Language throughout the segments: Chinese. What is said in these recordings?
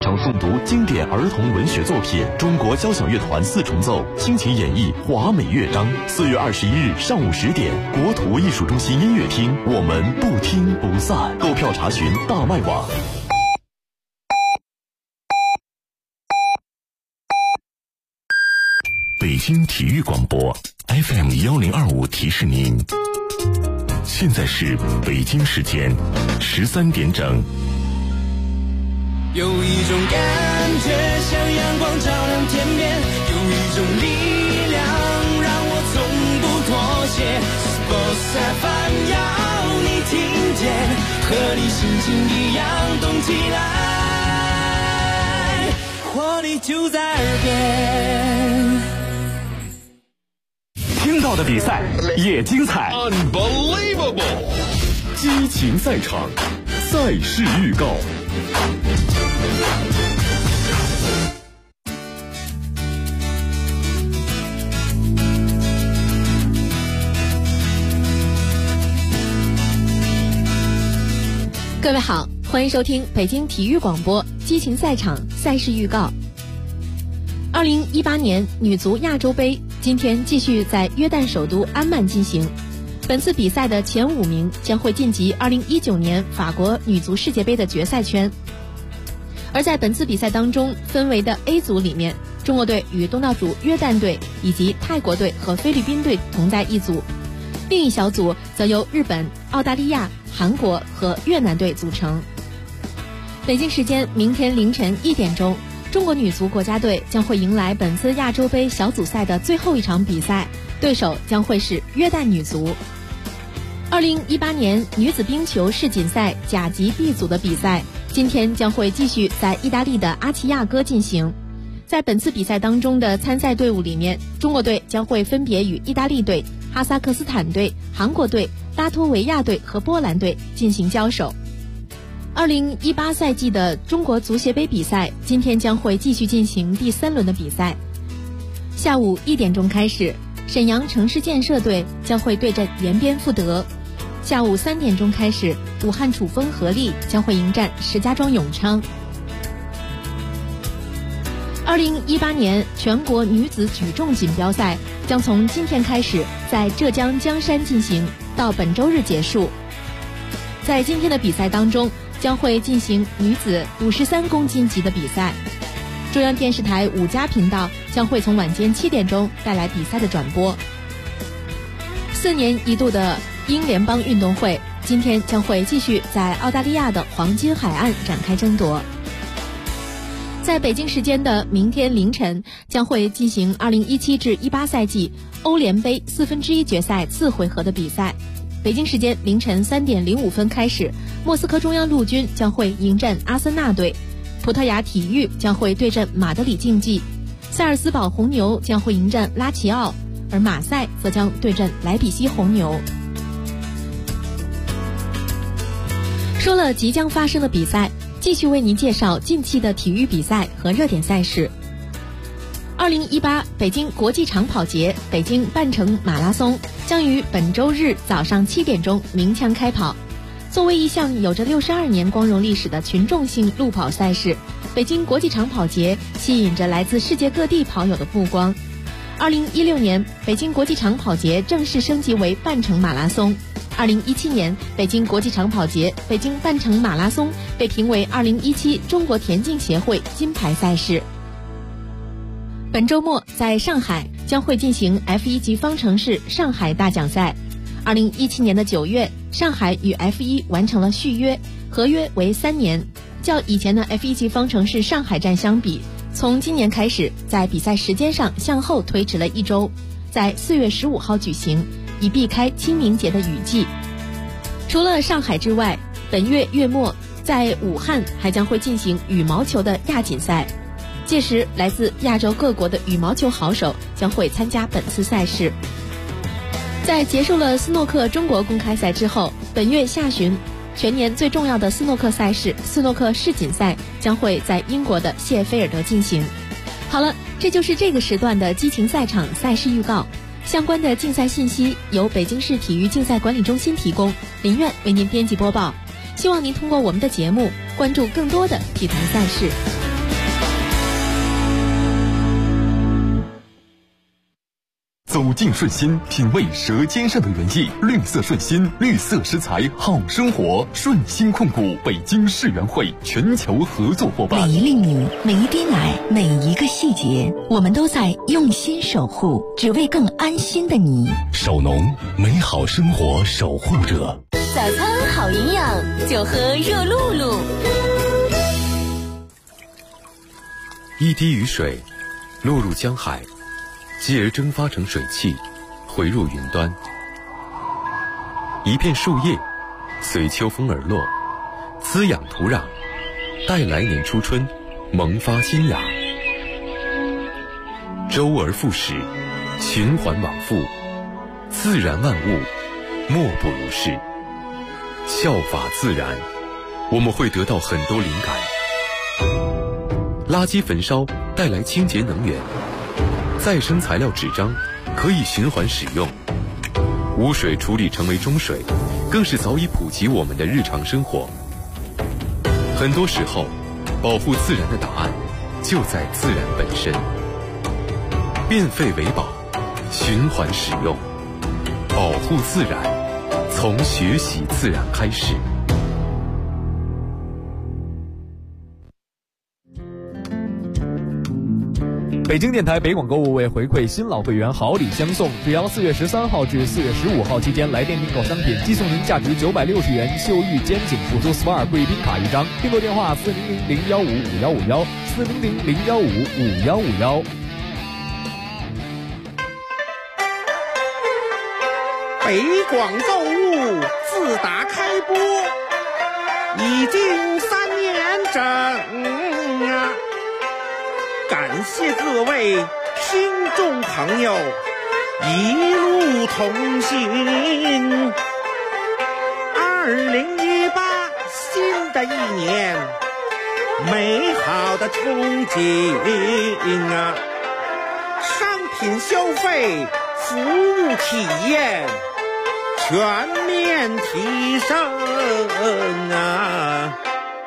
场诵读经典儿童文学作品，中国交响乐团4重奏倾情演绎华美乐章。4月21日上午10点，国土艺术中心音乐厅，我们不听不散。购票查询大麦网。 北京体育广播 FM1025提示您，现在是北京时间13点整。 有一种感觉像阳光照亮天边，有一种力量让我从不妥协。Sports FM 要你听见，和你心情一样动起来，活力就在耳边。 听到的比赛也精彩 Unbelievable， 激情赛场，赛事预告。 各位好，欢迎收听北京体育广播激情赛场赛事预告。2018年女足亚洲杯今天继续在约旦首都安曼进行，本次比赛的前5名将会晋级2019年法国女足世界杯的决赛圈。而在本次比赛当中分为的 A 组里面，中国队与东道主约旦队以及泰国队和菲律宾队同在一组，另一小组则由日本、澳大利亚、韩国和越南队组成。北京时间明天凌晨1点钟，中国女足国家队将会迎来本次亚洲杯小组赛的最后一场比赛，对手将会是约旦女足。2018年女子冰球世锦赛甲级 B 组的比赛今天将会继续在意大利的阿齐亚哥进行。在本次比赛当中的参赛队伍里面，中国队将会分别与意大利队、哈萨克斯坦队、韩国队、拉脱维亚队和波兰队进行交手。2018赛季的中国足协杯比赛今天将会继续进行第3轮的比赛。下午1点钟开始，沈阳城市建设队将会对阵延边富德。下午3点钟开始，武汉楚风合力将会迎战石家庄永昌。2018年全国女子举重锦标赛将从今天开始在浙江江山进行，到本周日结束。在今天的比赛当中，将会进行女子53公斤级的比赛。中央电视台5家频道将会从晚间7点钟带来比赛的转播。4年一度的英联邦运动会今天将会继续在澳大利亚的黄金海岸展开争夺。在北京时间的明天凌晨将会进行2017至18赛季欧联杯1/4决赛次回合的比赛。北京时间凌晨3点05分开始，莫斯科中央陆军将会迎战阿森纳队，葡萄牙体育将会对阵马德里竞技，塞尔斯堡红牛将会迎战拉齐奥，而马赛则将对阵莱比锡红牛。说了即将发生的比赛，继续为您介绍近期的体育比赛和热点赛事。2018北京国际长跑节北京半程马拉松将于本周日早上7点钟鸣枪开跑。作为一项有着62年光荣历史的群众性路跑赛事，北京国际长跑节吸引着来自世界各地跑友的目光。2016年，北京国际长跑节正式升级为半程马拉松。2017年，北京国际长跑节北京半程马拉松被评为2017中国田径协会金牌赛事。本周末在上海将会进行 F1 级方程式上海大奖赛。2017年的9月，上海与 F1 完成了续约，合约为3年。较以前的 F1 级方程式上海站相比，从今年开始在比赛时间上向后推迟了1周，在4月15号举行，以避开清明节的雨季。除了上海之外，本月月末在武汉还将会进行羽毛球的亚锦赛，届时来自亚洲各国的羽毛球好手将会参加本次赛事。在结束了斯诺克中国公开赛之后，本月下旬全年最重要的斯诺克赛事斯诺克世锦赛将会在英国的谢菲尔德进行。好了，这就是这个时段的激情赛场赛事预告。相关的竞赛信息由北京市体育竞赛管理中心提供，林苑为您编辑播报。希望您通过我们的节目关注更多的体坛赛事。 走进顺心，品味舌尖上的原意。绿色顺心，绿色食材好生活。顺心控股北京世园会全球合作伙伴。 每一粒米，每一滴奶，每一个细节，我们都在用心守护，只为更安心的你。 守农，美好生活守护者。 早餐好营养，就喝热露露。 一滴雨水落入江海，继而蒸发成水汽，回入云端。一片树叶随秋风而落，滋养土壤，待来年初春萌发新芽。周而复始，循环往复，自然万物莫不如是。效法自然，我们会得到很多灵感。垃圾焚烧带来清洁能源，再生材料纸张可以循环使用，污水处理成为中水，更是早已普及我们的日常生活。很多时候，保护自然的答案就在自然本身。变废为宝，循环使用，保护自然，从学习自然开始。 北京电台北广购物为回馈新老会员好礼相送，只要4月13号至4月15号期间来电订购商品，即送您价值960元秀玉肩颈辅助 SPA 贵宾卡1张。订购电话400-015-5151，400-015-5151。 北广购物自打开播已经3年整啊，感谢各位听众朋友一路同行。2018新的一年，美好的憧憬啊，商品消费，服务体验全面提升啊！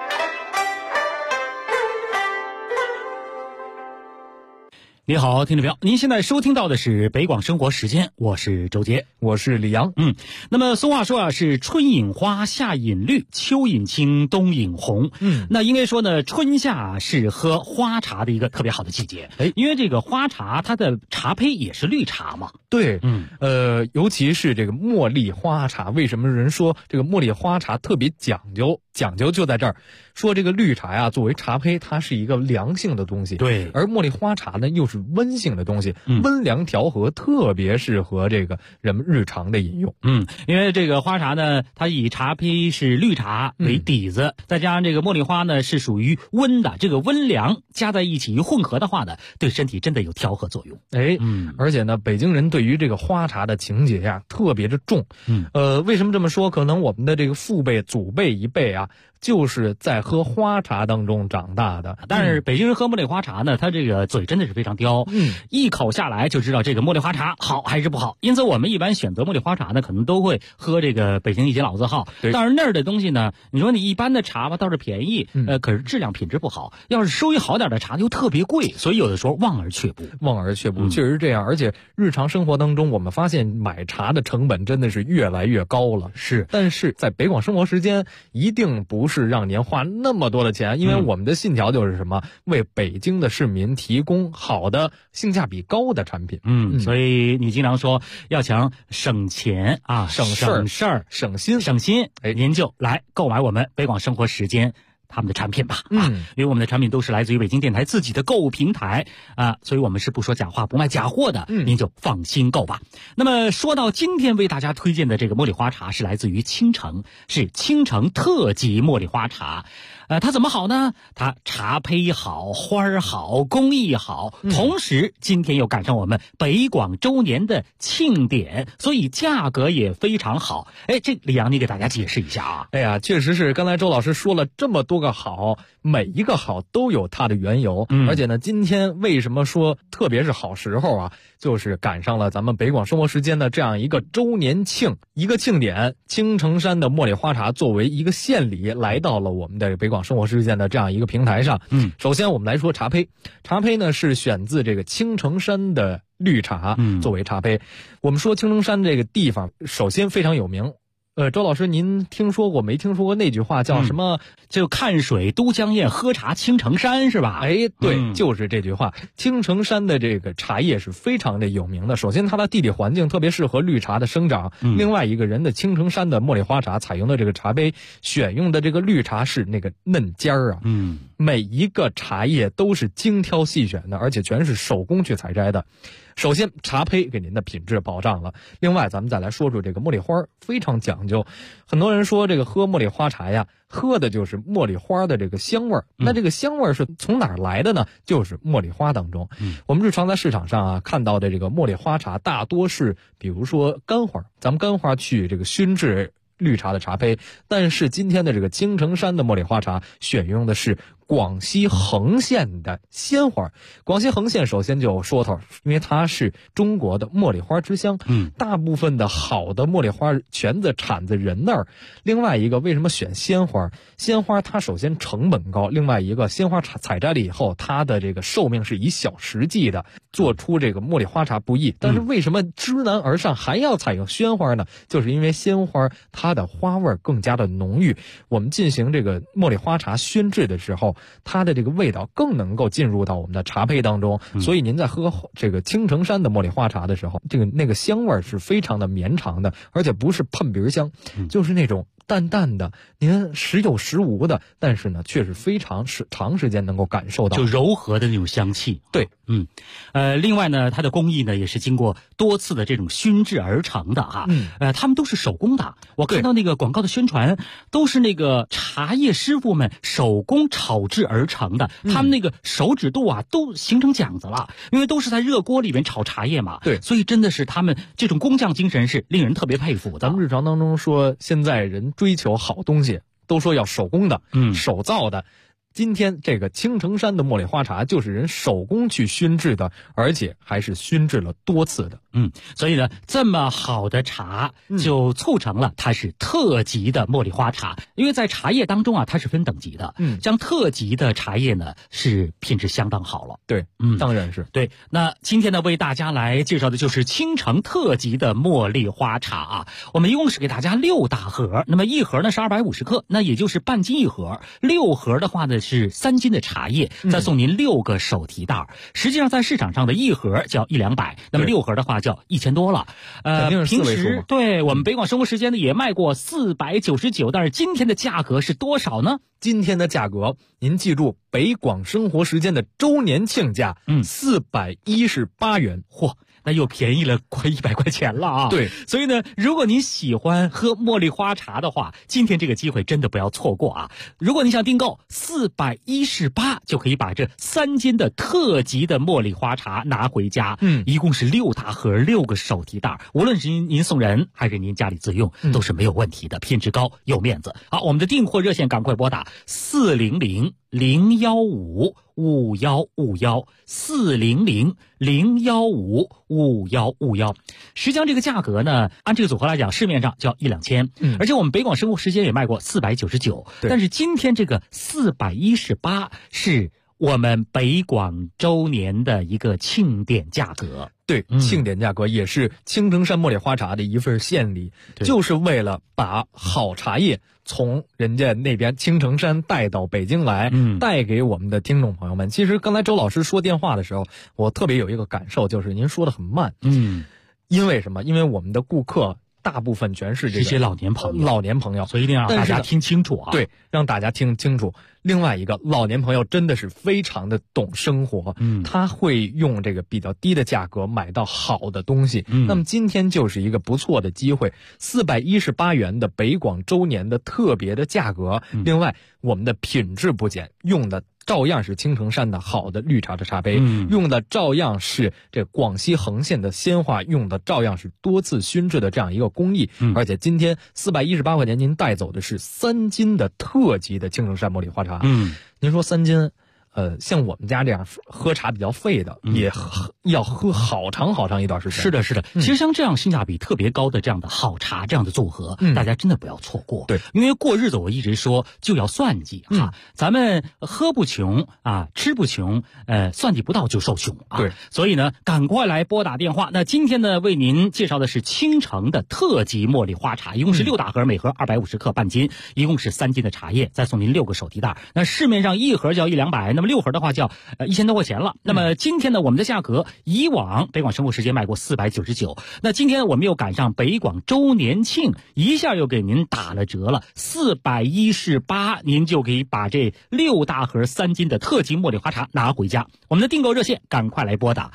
你好，听众朋友，您现在收听到的是北广生活时间，我是周杰， 我是李阳。 那么俗话说啊，是春饮花，夏饮绿，秋饮青，冬饮红。那应该说呢，春夏是喝花茶的一个特别好的季节。因为这个花茶它的茶胚也是绿茶嘛。 对，尤其是这个茉莉花茶，为什么人说这个茉莉花茶特别讲究？讲究就在这儿，说这个绿茶呀，作为茶胚，它是一个凉性的东西， 对， 而茉莉花茶呢又是温性的东西，温凉调和，特别适合这个人们日常的饮用。 因为这个花茶呢，它以茶胚是绿茶为底子，再加上这个茉莉花呢是属于温的，这个温凉加在一起混合的话呢，对身体真的有调和作用。 而且呢，北京人对于这个花茶的情结呀特别的重。为什么这么说？可能我们的这个父辈、祖辈一辈啊，就是在喝花茶当中长大的。 但是北京人喝茉莉花茶呢，他这个嘴真的是非常刁，一口下来就知道这个茉莉花茶好还是不好。因此我们一般选择茉莉花茶呢，可能都会喝这个北京一些老字号。但是那儿的东西呢，你说你一般的茶吧倒是便宜，可是质量品质不好。要是收益好点的茶又特别贵，所以有的时候望而却步， 确实是这样。而且日常生活当中，我们发现买茶的成本真的是越来越高了。但是在北广生活时间，一定不是让您花那么多的钱，因为我们的信条就是什么？为北京的市民提供好的、性价比高的产品。 所以你经常说要想省钱啊，省事儿、省心，您就来购买我们北广生活时间他们的产品吧。因为我们的产品都是来自于北京电台自己的购物平台啊，所以我们是不说假话、不卖假货的，您就放心购吧。那么说到今天为大家推荐的这个茉莉花茶，是来自于青城，是青城特级茉莉花茶。它怎么好呢？它茶胚好，花儿好，工艺好，同时今天又赶上我们北广周年的庆典，所以价格也非常好。这李阳你给大家解释一下啊。 确实是，刚才周老师说了这么多个好，每一个好都有它的缘由。而且呢，今天为什么说特别是好时候啊，就是赶上了咱们北广生活时间的这样一个周年庆，一个庆典。青城山的茉莉花茶作为一个献礼来到了我们的北广生活时间的这样一个平台上。首先我们来说茶胚。茶胚呢是选自这个青城山的绿茶作为茶杯。我们说青城山这个地方，首先非常有名。周老师，您听说过没听说过那句话叫什么？ 就看水都江堰，喝茶青城山，是吧？ 哎，对，就是这句话。青城山的这个茶叶是非常的有名的。首先，它的地理环境特别适合绿茶的生长。另外一个人的青城山的茉莉花茶采用的这个茶杯，选用的这个绿茶是那个嫩尖儿啊。每一个茶叶都是精挑细选的，而且全是手工去采摘的。首先，茶胚给您的品质保障了。另外，咱们再来说说这个茉莉花，非常讲究。很多人说这个喝茉莉花茶呀，喝的就是茉莉花的这个香味儿。那这个香味儿是从哪儿来的呢？就是茉莉花当中。我们日常在市场上啊看到的这个茉莉花茶，大多是比如说干花，咱们干花去这个熏制绿茶的茶胚。但是今天的这个青城山的茉莉花茶选用的是广西横县的鲜花。广西横县首先就有说头，因为它是中国的茉莉花之乡。大部分的好的茉莉花全产自人那儿。另外一个，为什么选鲜花？鲜花它首先成本高，另外一个鲜花采摘了以后，它的这个寿命是以小时计的，做出这个茉莉花茶不易。但是为什么知难而上还要采用鲜花呢？就是因为鲜花它的花味更加的浓郁，我们进行这个茉莉花茶熏制的时候，它的这个味道更能够进入到我们的茶胚当中。所以您在喝这个青城山的茉莉花茶的时候，那个香味是非常的绵长的，而且不是喷鼻香，就是那种淡淡的，您时有时无的，但是呢，却是非常长时间能够感受到， 就柔和的那种香气。 对， 另外呢，它的工艺呢也是经过多次的这种熏制而成的哈。他们都是手工的。我看到那个广告的宣传，都是那个茶叶师傅们手工炒制而成的。他们那个手指度啊，都形成茧子了，因为都是在热锅里面炒茶叶嘛。 对， 所以真的是他们这种工匠精神是令人特别佩服的。 咱们日常当中说，现在人追求好东西，都说要手工的，手造的。今天这个青城山的茉莉花茶就是人手工去熏制的，而且还是熏制了多次的。 所以呢，这么好的茶就促成了它是特级的茉莉花茶。因为在茶叶当中啊，它是分等级的。像特级的茶叶呢，是品质相当好了。 对，当然是对。那今天呢，为大家来介绍的就是青城特级的茉莉花茶啊。我们一共是给大家6大盒，那么一盒呢是250克，那也就是半斤一盒。6盒的话呢是3斤的茶叶，再送您6个手提袋。实际上在市场上的一盒就要100-200，那么6盒的话就要1000多了。 平时对我们北广生活时间呢也卖过499，但是今天的价格是多少呢？ 今天的价格，您记住，北广生活时间的周年庆价，418元。 嚯！那又便宜了快100块钱了啊！ 对， 所以呢，如果您喜欢喝茉莉花茶的话，今天这个机会真的不要错过啊！如果你想订购418，就可以把这3斤的特级的茉莉花茶拿回家。一共是6大盒，6个手提袋，无论是您送人还是您家里自用，都是没有问题的，品质高有面子。好，我们的订货热线赶快拨打400-015-5151，400-015-5151。实际上这个价格呢，按这个组合来讲，市面上就要1-2000。而且我们北广生活时间也卖过499，但是今天这个418是我们北广周年的一个庆典价格。 对，庆典价格也是青城山茉莉花茶的一份献礼，就是为了把好茶叶从人家那边青城山带到北京来，带给我们的听众朋友们。其实刚才周老师说电话的时候，我特别有一个感受，就是您说的很慢。因为什么？因为我们的顾客大部分全是这些老年朋友，所以一定要让大家听清楚啊！ 对，让大家听清楚。另外一个，老年朋友真的是非常的懂生活，他会用这个比较低的价格买到好的东西。那么今天就是一个不错的机会，418元的北广周年的特别的价格。另外，我们的品质不减，用的照样是青城山的好的绿茶的茶杯，用的照样是这广西横县的鲜花，用的照样是多次熏制的这样一个工艺。而且今天418块钱，您带走的是3斤的特级的青城山茉莉花茶。您说3斤， 像我们家这样喝茶比较费的，也要喝好长一段时间。 是的，是的。其实像这样性价比特别高的这样的好茶，这样的组合，大家真的不要错过。 对， 因为过日子我一直说就要算计哈，咱们喝不穷啊，吃不穷，算计不到就受穷啊。 对， 所以呢，赶快来拨打电话。那今天呢，为您介绍的是青城的特级茉莉花茶，一共是6大盒，每盒250克半斤，一共是3斤的茶叶，再送您6个手提袋。那市面上1盒就要100-200，那么6盒的话就要1000多块钱了。那么今天呢，我们的价格以往北广生活时间卖过499，那今天我们又赶上北广周年庆，一下又给您打了折了，418，您就可以把这6大盒3斤的特级茉莉花茶拿回家。我们的订购热线赶快来拨打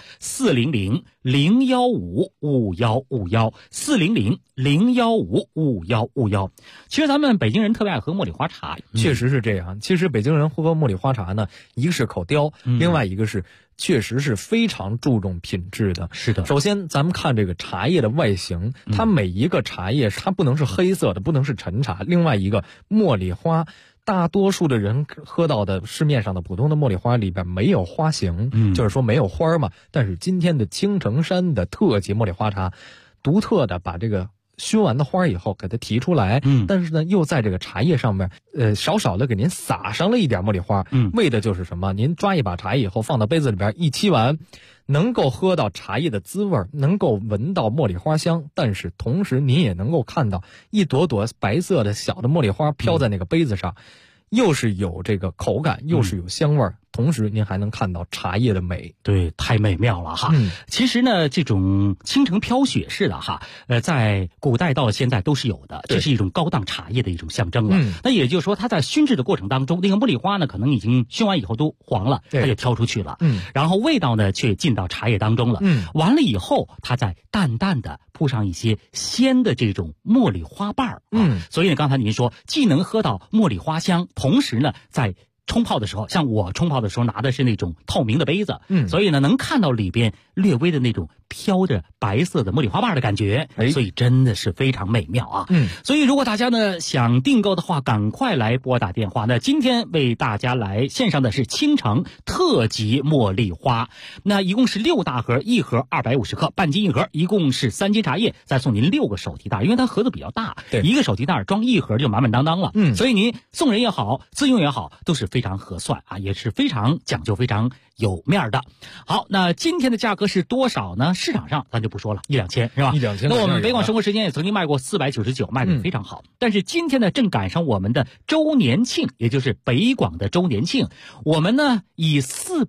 400-015-5151，400-015-5151。其实咱们北京人特别爱喝茉莉花茶， 确实是这样。其实北京人喝茉莉花茶呢，一个是口刁，另外一个是确实是非常注重品质的。 是的， 首先咱们看这个茶叶的外形，它每一个茶叶它不能是黑色的，不能是陈茶。另外一个茉莉花，大多数的人喝到的市面上的普通的茉莉花里边没有花型，就是说没有花嘛。但是今天的青城山的特级茉莉花茶，独特的把这个熏完的花以后给它提出来，但是呢又在这个茶叶上面少少的给您撒上了一点茉莉花，为的就是什么？您抓一把茶叶以后放到杯子里边一沏完，能够喝到茶叶的滋味，能够闻到茉莉花香，但是同时您也能够看到一朵朵白色的小的茉莉花飘在那个杯子上，又是有这个口感，又是有香味，同时您还能看到茶叶的美。 对，太美妙了哈。其实呢，这种青城飘雪式的哈，在古代到现在都是有的，这是一种高档茶叶的一种象征了。那也就是说，它在熏制的过程当中，那个茉莉花呢，可能已经熏完以后都黄了，它就挑出去了。然后味道呢，却进到茶叶当中了。完了以后，它再淡淡的铺上一些鲜的这种茉莉花瓣儿。所以呢，刚才您说，既能喝到茉莉花香，同时呢，在冲泡的时候，像我冲泡的时候拿的是那种透明的杯子，所以呢能看到里边略微的那种飘着白色的茉莉花瓣的感觉，所以真的是非常美妙啊。所以如果大家呢想订购的话，赶快来拨打电话。那今天为大家来献上的是青城特级茉莉花，那一共是6大盒，1盒250克，半斤1盒，一共是3斤茶叶，再送您6个手提袋，因为它盒子比较大，一个手提袋装1盒就满满当当了。所以您送人也好，自用也好，都是非常合算啊，也是非常讲究、非常有面的。好，那今天的价格是多少呢？市场上咱就不说了，1-2千是吧 ？1-2千。 那我们北广生活时间也曾经卖过499，卖的非常好。但是今天呢，正赶上我们的周年庆，也就是北广的周年庆，我们呢以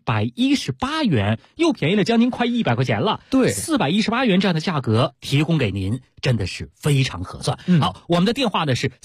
418元，又便宜了将近快100块钱了。 对 ，418元这样的价格提供给您，真的是非常合算。好，我们的电话呢是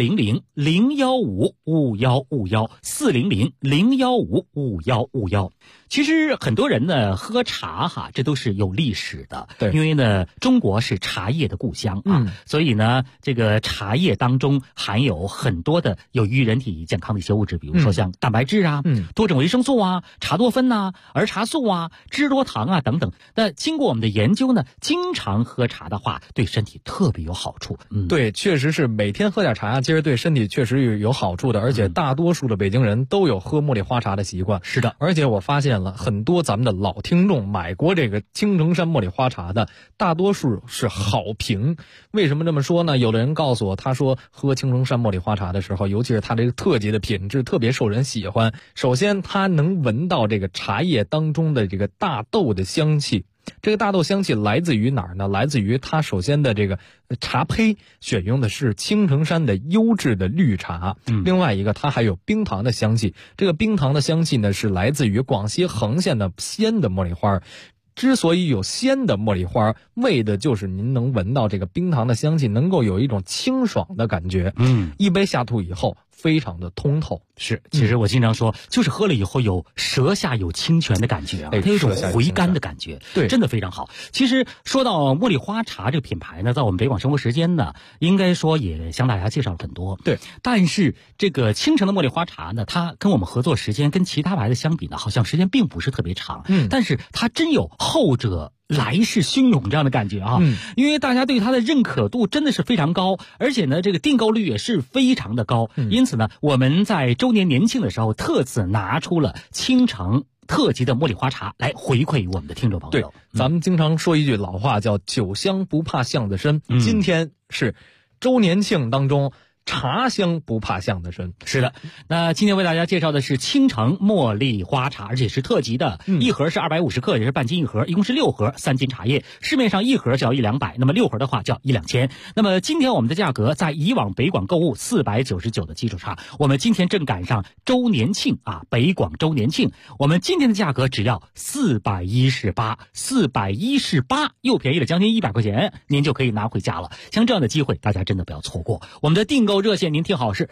400-015-5151，400-015-5151。其实很多人呢喝茶哈，这都是有历史的。 对， 因为呢中国是茶叶的故乡啊，所以呢这个茶叶当中含有很多的有益于人体健康的一些物质，比如说像蛋白质啊、多种维生素啊、茶多酚呐、儿茶素啊、脂多糖啊等等。那经过我们的研究呢，经常喝茶的话，对身体特别有好处。 对，确实是每天喝点茶，其实对身体确实有好处的，而且大多数的北京人都有喝茉莉花茶的习惯。 是的， 而且我发现了很多咱们的老听众买过这个青城山茉莉花茶的，大多数是好评。为什么这么说呢？有的人告诉我，他说喝青城山茉莉花茶的时候，尤其是它这个特级的品质，特别受人喜欢。首先，它能闻到这个茶叶当中的这个大豆的香气。这个大豆香气来自于哪儿呢？来自于它首先的这个茶胚选用的是青城山的优质的绿茶，另外一个它还有冰糖的香气。这个冰糖的香气呢是来自于广西横县的鲜的茉莉花。之所以有鲜的茉莉花，为的就是您能闻到这个冰糖的香气，能够有一种清爽的感觉。一杯下肚以后非常的通透。 是，其实我经常说，就是喝了以后有舌下有清泉的感觉啊，它有一种回甘的感觉， 对， 真的非常好。其实说到茉莉花茶这个品牌呢，在我们北广生活时间呢，应该说也向大家介绍了很多。 对， 但是这个青城的茉莉花茶呢，它跟我们合作时间跟其他牌子相比呢，好像时间并不是特别长。但是它真有后者来势汹涌这样的感觉啊。因为大家对它的认可度真的是非常高，而且呢这个订购率也是非常的高。因此呢我们在周年年庆的时候特此拿出了青城特级的茉莉花茶来回馈我们的听众朋友。 对，咱们经常说一句老话叫酒香不怕巷子深，今天是周年庆当中茶香不怕巷子深。 是的，那今天为大家介绍的是青城茉莉花茶，而且是特级的，一盒是250克，也是半斤一盒，一共是6盒，3斤茶叶。市面上一盒就要1-200，那么6盒的话就要1-2000。那么今天我们的价格在以往北广购物499的基础上，我们今天正赶上周年庆啊，北广周年庆，我们今天的价格只要418，418又便宜了将近100块钱，您就可以拿回家了。像这样的机会，大家真的不要错过。我们的订购热线您听好是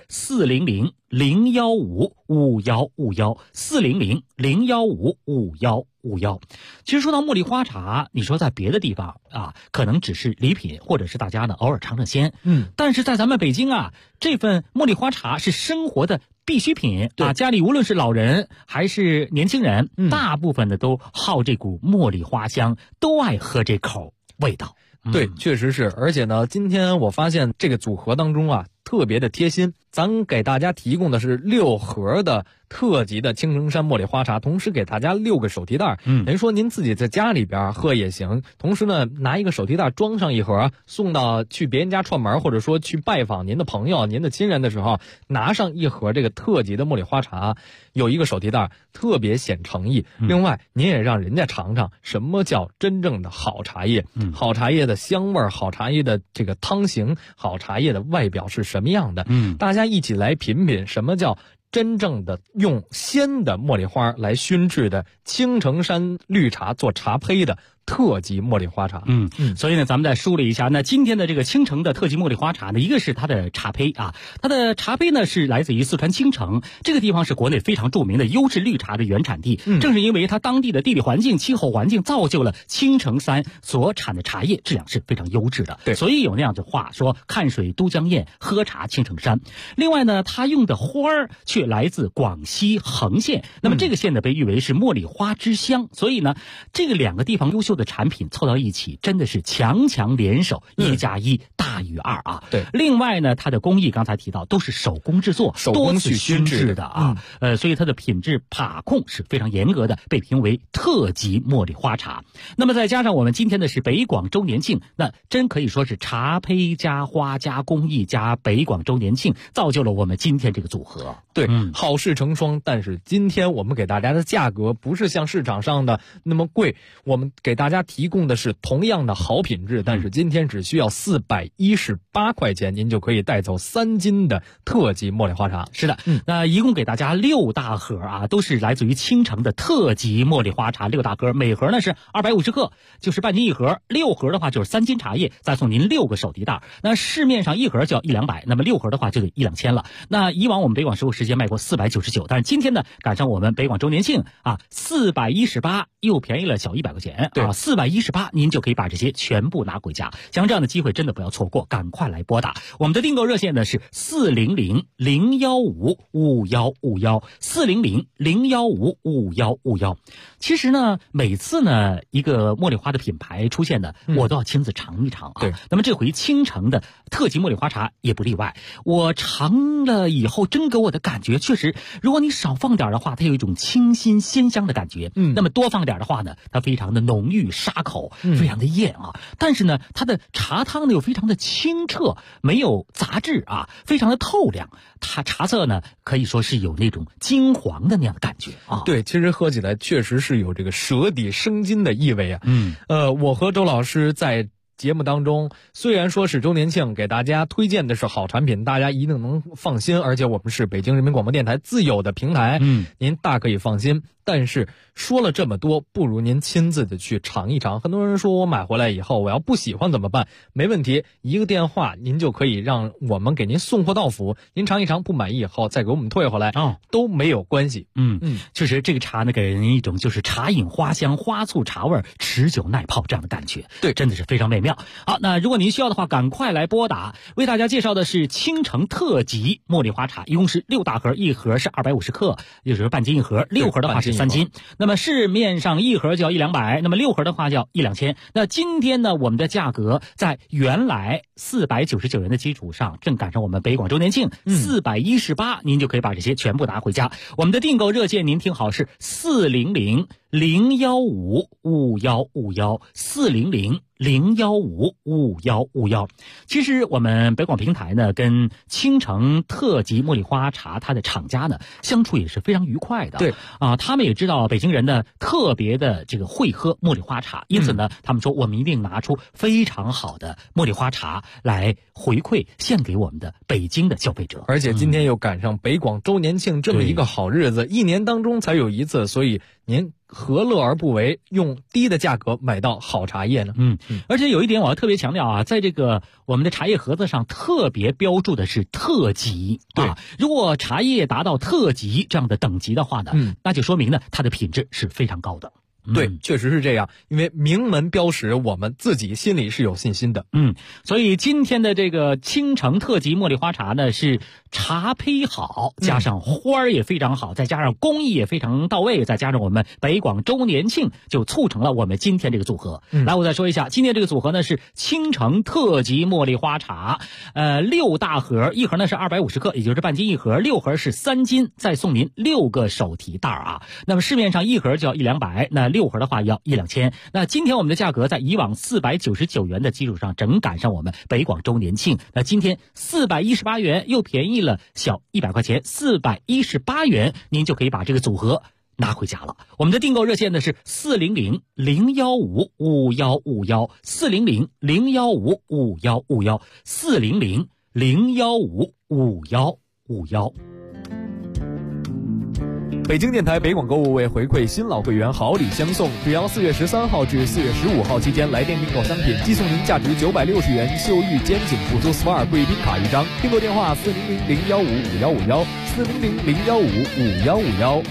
400-015-5151，400-015-5151。其实说到茉莉花茶，你说在别的地方啊，可能只是礼品，或者是大家呢偶尔尝尝鲜。但是在咱们北京啊，这份茉莉花茶是生活的必需品啊，家里无论是老人还是年轻人，大部分的都好这股茉莉花香，都爱喝这口味道。 对，确实是。而且呢，今天我发现这个组合当中啊，特别的贴心，咱给大家提供的是6盒的特级的青城山茉莉花茶，同时给大家6个手提袋。等于说您自己在家里边喝也行，同时呢拿一个手提袋装上一盒，送到去别人家串门，或者说去拜访您的朋友、您的亲人的时候，拿上一盒这个特级的茉莉花茶，有一个手提袋，特别显诚意。另外您也让人家尝尝什么叫真正的好茶叶，好茶叶的香味，好茶叶的这个汤形，好茶叶的外表是什么样的，大家一起来品品什么叫真正的用鲜的茉莉花来熏制的青城山绿茶做茶胚的特级茉莉花茶。 所以呢咱们再梳理一下，那今天的这个青城的特级茉莉花茶呢，一个是它的茶胚啊，它的茶胚呢是来自于四川青城，这个地方是国内非常著名的优质绿茶的原产地。正是因为它当地的地理环境、气候环境造就了青城山所产的茶叶质量是非常优质的。对，所以有那样的话说，看水都江堰，喝茶青城山。另外呢，它用的花儿却来自广西横县，那么这个县呢被誉为是茉莉花之乡，所以呢这个2个地方优秀的产品凑到一起，真的是强强联手，1+1大于2啊。对，另外呢它的工艺刚才提到都是手工制作，多次熏制的啊，所以它的品质把控是非常严格的，被评为特级茉莉花茶。那么再加上我们今天的是北广周年庆，那真可以说是茶胚加花加工艺加北广周年庆，造就了我们今天这个组合。 对，好事成双。但是今天我们给大家的价格不是像市场上的那么贵，我们给大家提供的是同样的好品质，但是今天只需要418块钱，您就可以带走3斤的特级茉莉花茶。 是的，那一共给大家6大盒啊，都是来自于青城的特级茉莉花茶，6大盒，每盒呢是250克，就是半斤一盒，6盒的话就是3斤茶叶，再送您6个手提袋。那市面上一盒就要1-200，那么6盒的话就得1-2000了。那以往我们北广时间卖过499，但是今天呢赶上我们北广周年庆啊，418又便宜了小100块钱啊，418您就可以把这些全部拿回家。像这样的机会真的不要错过，赶快来拨打我们的订购热线呢是400-015-5151，400-015-5151。其实呢每次呢一个茉莉花的品牌出现呢，我都要亲自尝一尝啊。对，那么这回青城的特级茉莉花茶也不例外，我尝了以后真给我的感觉确实，如果你少放点的话，它有一种清新鲜香的感觉，那么多放点的话呢，它非常的浓郁沙口，非常的艳啊。但是呢它的茶汤呢又非常的清澈，没有杂质啊，非常的透亮，它茶色呢可以说是有那种金黄的那样的感觉啊。 对，其实喝起来确实是有这个舌底生津的意味啊。我和周老师在节目当中虽然说是周年庆，给大家推荐的是好产品，大家一定能放心，而且我们是北京人民广播电台自有的平台，您大可以放心。但是说了这么多，不如您亲自的去尝一尝。很多人说我买回来以后我要不喜欢怎么办？没问题，一个电话您就可以让我们给您送货到府，您尝一尝，不满意以后再给我们退回来都没有关系。 确实这个茶呢给人一种就是茶饮花香、花醋茶味、持久耐泡这样的感觉，对，真的是非常美妙。好，那如果您需要的话赶快来拨打。为大家介绍的是青城特级茉莉花茶，一共是6大盒，一盒是250克，也就是半斤一盒，6盒的话是 3斤。那么市面上1盒就要100-200，那么6盒的话就要1-2000。那今天呢，我们的价格在原来499元的基础上，正赶上我们北广周年庆，418，您就可以把这些全部拿回家。我们的订购热线您听好是400-015-5151，400-015-5151。其实我们北广平台呢，跟青城特级茉莉花茶它的厂家呢相处也是非常愉快的。 对啊，他们也知道北京人呢特别的这个会喝茉莉花茶，因此呢，他们说我们一定拿出非常好的茉莉花茶来回馈献给我们的北京的消费者。 而且今天又赶上北广周年庆这么一个好日子，一年当中才有一次，所以您何乐而不为，用低的价格买到好茶叶呢？ 而且有一点我要特别强调啊，在这个我们的茶叶盒子上特别标注的是特级。对，如果茶叶达到特级这样的等级的话呢，那就说明呢它的品质是非常高的。 对，确实是这样，因为名门标识，我们自己心里是有信心的。 所以今天的这个青城特级茉莉花茶呢，是茶胚好，加上花儿也非常好，再加上工艺也非常到位，再加上我们北广周年庆，就促成了我们今天这个组合。来，我再说一下，今天这个组合呢是青城特级茉莉花茶，6大盒，1盒呢是250克，也就是半斤1盒，6盒是3斤，再送您6个手提袋啊。那么市面上1盒就要100-200，那6盒的话要1-2000。那今天我们的价格在以往499元的基础上，正赶上我们北广周年庆。那今天418元，又便宜了小100块钱，418元您就可以把这个组合拿回家了。我们的订购热线呢是400-015-5151，400-015-5151，400-015-5151。 北京电台北广购物为回馈新老会员好礼相送，只要4月13号至4月15号期间来电订购商品，即送您价值960元秀玉肩颈辅助 SPA 贵宾卡1张。订购电话400-015-5151，400-015-5151。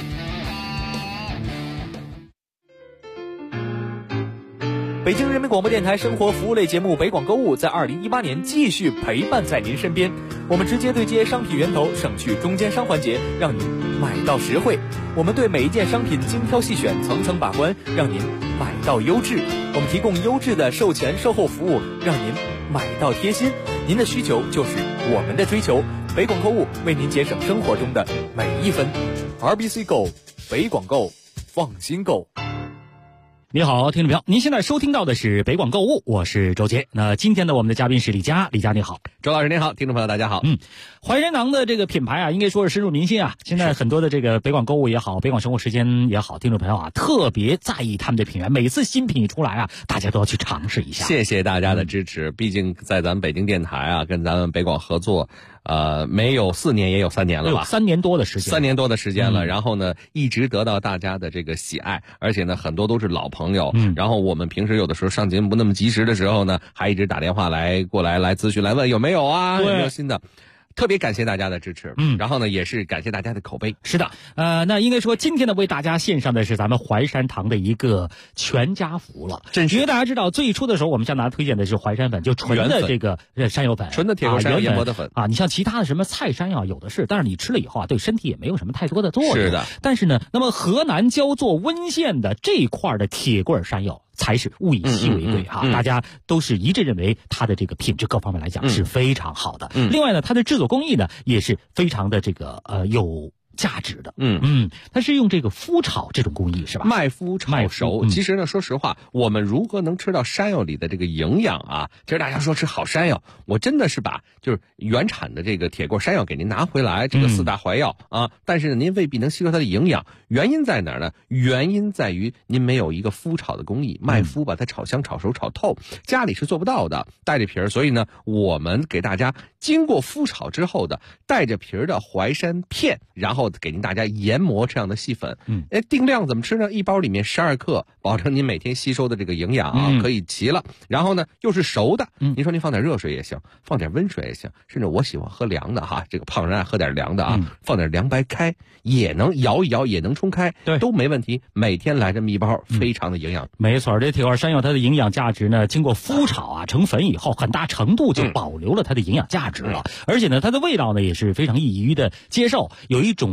北京人民广播电台生活服务类节目《北广购物》在2018年继续陪伴在您身边。我们直接对接商品源头，省去中间商环节，让您买到实惠。我们对每一件商品精挑细选，层层把关，让您买到优质。我们提供优质的售前售后服务，让您买到贴心。您的需求就是我们的追求。北广购物为您节省生活中的每一分。RBC Go， 北广购，放心购。 你好，听众朋友，您现在收听到的是北广购物，我是周杰。那今天的我们的嘉宾是李佳，李佳你好。 周老师您好，听众朋友大家好。 淮山堂的这个品牌啊，应该说是深入民心啊。现在很多的这个北广购物也好，北广生活时间也好，听众朋友啊，特别在意他们的品源，每次新品一出来啊，大家都要去尝试一下。 谢谢大家的支持，毕竟在咱们北京电台啊，跟咱们北广合作。没有4年也有3年了吧 ？3年多的时间，3 年多的时间了。然后呢，一直得到大家的这个喜爱，而且呢，很多都是老朋友。然后我们平时有的时候上节目不那么及时的时候呢，还一直打电话过来咨询，来问有没有啊，有没有新的。特别感谢大家的支持，然后呢，也是感谢大家的口碑。 是的，那应该说今天呢，为大家献上的是咱们淮山堂的一个全家福了。因为大家知道，最初的时候我们向大家推荐的是淮山粉，就纯的这个山药粉， 纯的铁锅山药研磨的粉啊。你像其他的什么菜山药有的是，但是你吃了以后啊，对身体也没有什么太多的作用。 是的。 但是呢，那么河南焦作温县的这块的铁棍山药才是物以稀为贵哈，大家都是一致认为它的这个品质各方面来讲是非常好的。另外呢，它的制作工艺呢也是非常的这个有价值的。它是用这个麸炒这种工艺是吧？ 麦麸炒熟。其实呢，说实话，我们如何能吃到山药里的这个营养啊？其实大家说吃好山药，我真的是把就是原产的这个铁棍山药给您拿回来，这个4大怀药啊，但是呢，您未必能吸收它的营养。原因在哪儿呢？原因在于您没有一个麸炒的工艺，麦麸把它炒香、炒熟、炒透，家里是做不到的，带着皮儿。所以呢，我们给大家经过麸炒之后的带着皮儿的淮山片，然后给您大家研磨这样的细粉。定量怎么吃呢？一包里面12克，保证您每天吸收的这个营养啊，可以齐了。然后呢，又是熟的。您说您放点热水也行，放点温水也行，甚至我喜欢喝凉的哈，这个胖人爱喝点凉的啊，放点凉白开也能摇一摇，也能冲开， 对， 都没问题。每天来这么一包，非常的营养。 没错，这铁罐山药它的营养价值呢，经过麸炒啊成粉以后，很大程度就保留了它的营养价值了。而且呢，它的味道呢也是非常易于的接受，有一种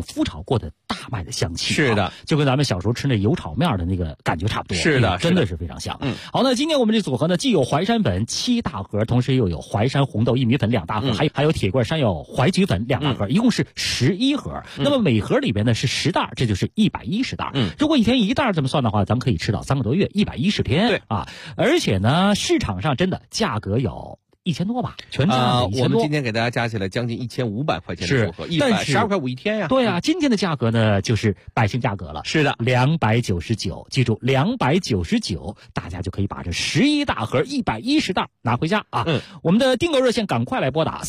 麸炒过的大麦的香气。 是的， 就跟咱们小时候吃那油炒面的那个感觉差不多。 是的， 真的是非常像。好，那今天我们这组合呢，既有淮山粉7大盒，同时又有淮山红豆薏米粉2大盒，还有铁棍山药淮菊粉2大盒，一共是11盒。那么每盒里边呢是10袋，这就是110袋。如果一天1袋这么算的话，咱们可以吃到3个多月，110天。 对啊，而且呢，市场上真的价格有1000多吧，全价1000多。 我们今天给大家加起来将近1500块钱的组合，112块5一天呀。 对啊，今天的价格呢就是百姓价格了。 是的 ，299，记住299，大家就可以把这11大盒110袋拿回家啊。我们的订购热线赶快来拨打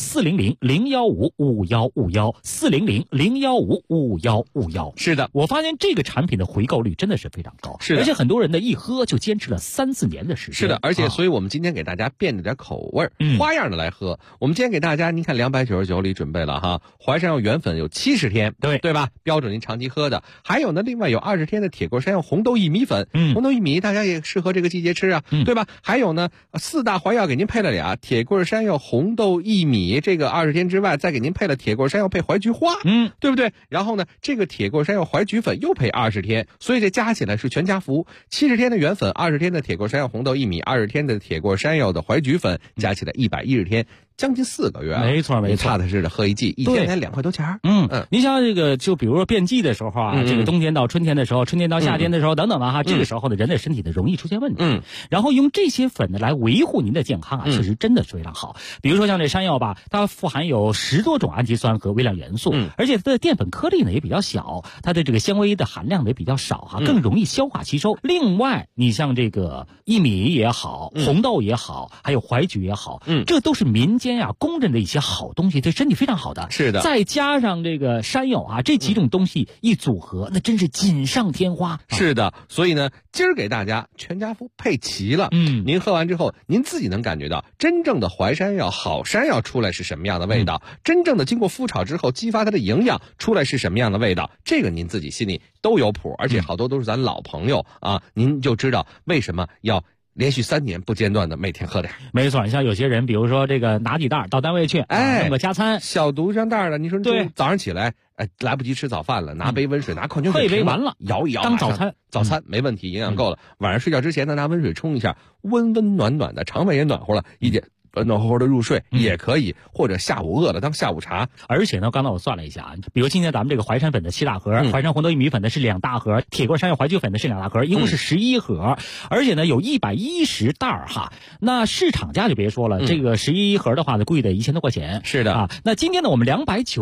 400-015-5151，400-015-5151。 是的， 我发现这个产品的回购率真的是非常高， 是的， 而且很多人呢一喝就坚持了3-4年的时间。 是的，而且所以我们今天给大家变着点口味。花样的来喝。我们今天给大家，您看299里准备了哈，淮山药原粉有70天，对吧？标准您长期喝的。还有呢，另外有20天的铁棍山药红豆薏米粉，红豆薏米大家也适合这个季节吃啊，对吧？还有呢，4大淮药给您配了俩铁棍山药红豆薏米，这个20天之外再给您配了铁棍山药配淮菊花，对不对？然后呢，这个铁棍山药淮菊粉又配20天，所以这加起来是全家福，70天的原粉，20天的铁棍山药红豆薏米，20天的铁棍山药的淮菊粉，加起来110天，将近4个月。 没错， 踏踏实实喝一季，一天才2块多钱。 你像这个，就比如说变季的时候啊，这个冬天到春天的时候，春天到夏天的时候等等的哈，这个时候呢，人的身体呢容易出现问题。然后用这些粉呢来维护您的健康啊，确实真的是非常好。比如说像这山药吧，它富含有10多种氨基酸和微量元素，而且它的淀粉颗粒呢也比较小，它的这个纤维的含量呢也比较少哈，更容易消化吸收。另外，你像这个薏米也好，红豆也好，还有淮菊也好，这都是民间呀公认的一些好东西，对身体非常好的。 是的， 再加上这个山药啊，这几种东西一组合，那真是锦上添花。 是的，所以呢，今儿给大家全家福配齐了。您喝完之后，您自己能感觉到真正的淮山药、好山药出来是什么样的味道，真正的经过麸炒之后激发它的营养出来是什么样的味道，这个您自己心里都有谱，而且好多都是咱老朋友啊，您就知道为什么要连续3年不间断的每天喝点。 没错，像有些人比如说这个拿几袋到单位去，弄个加餐小毒上袋的，你说对，早上起来来不及吃早饭了，拿杯温水，拿矿泉水喝一杯完了， 摇一摇当早餐， 没问题，营养够了。晚上睡觉之前呢，拿温水冲一下，温温暖暖的，肠胃也暖和了一点，暖暖和和的入睡也可以，或者下午饿了当下午茶。 而且呢，刚才我算了一下啊，比如今天咱们这个淮山粉的7大盒，淮山红豆薏米粉的是2大盒，铁棍山药淮菊粉的是2大盒，一共是11盒，而且呢有110袋哈。那市场价就别说了，这个11盒的话呢，贵的1000多块钱。 是的啊。那今天呢，我们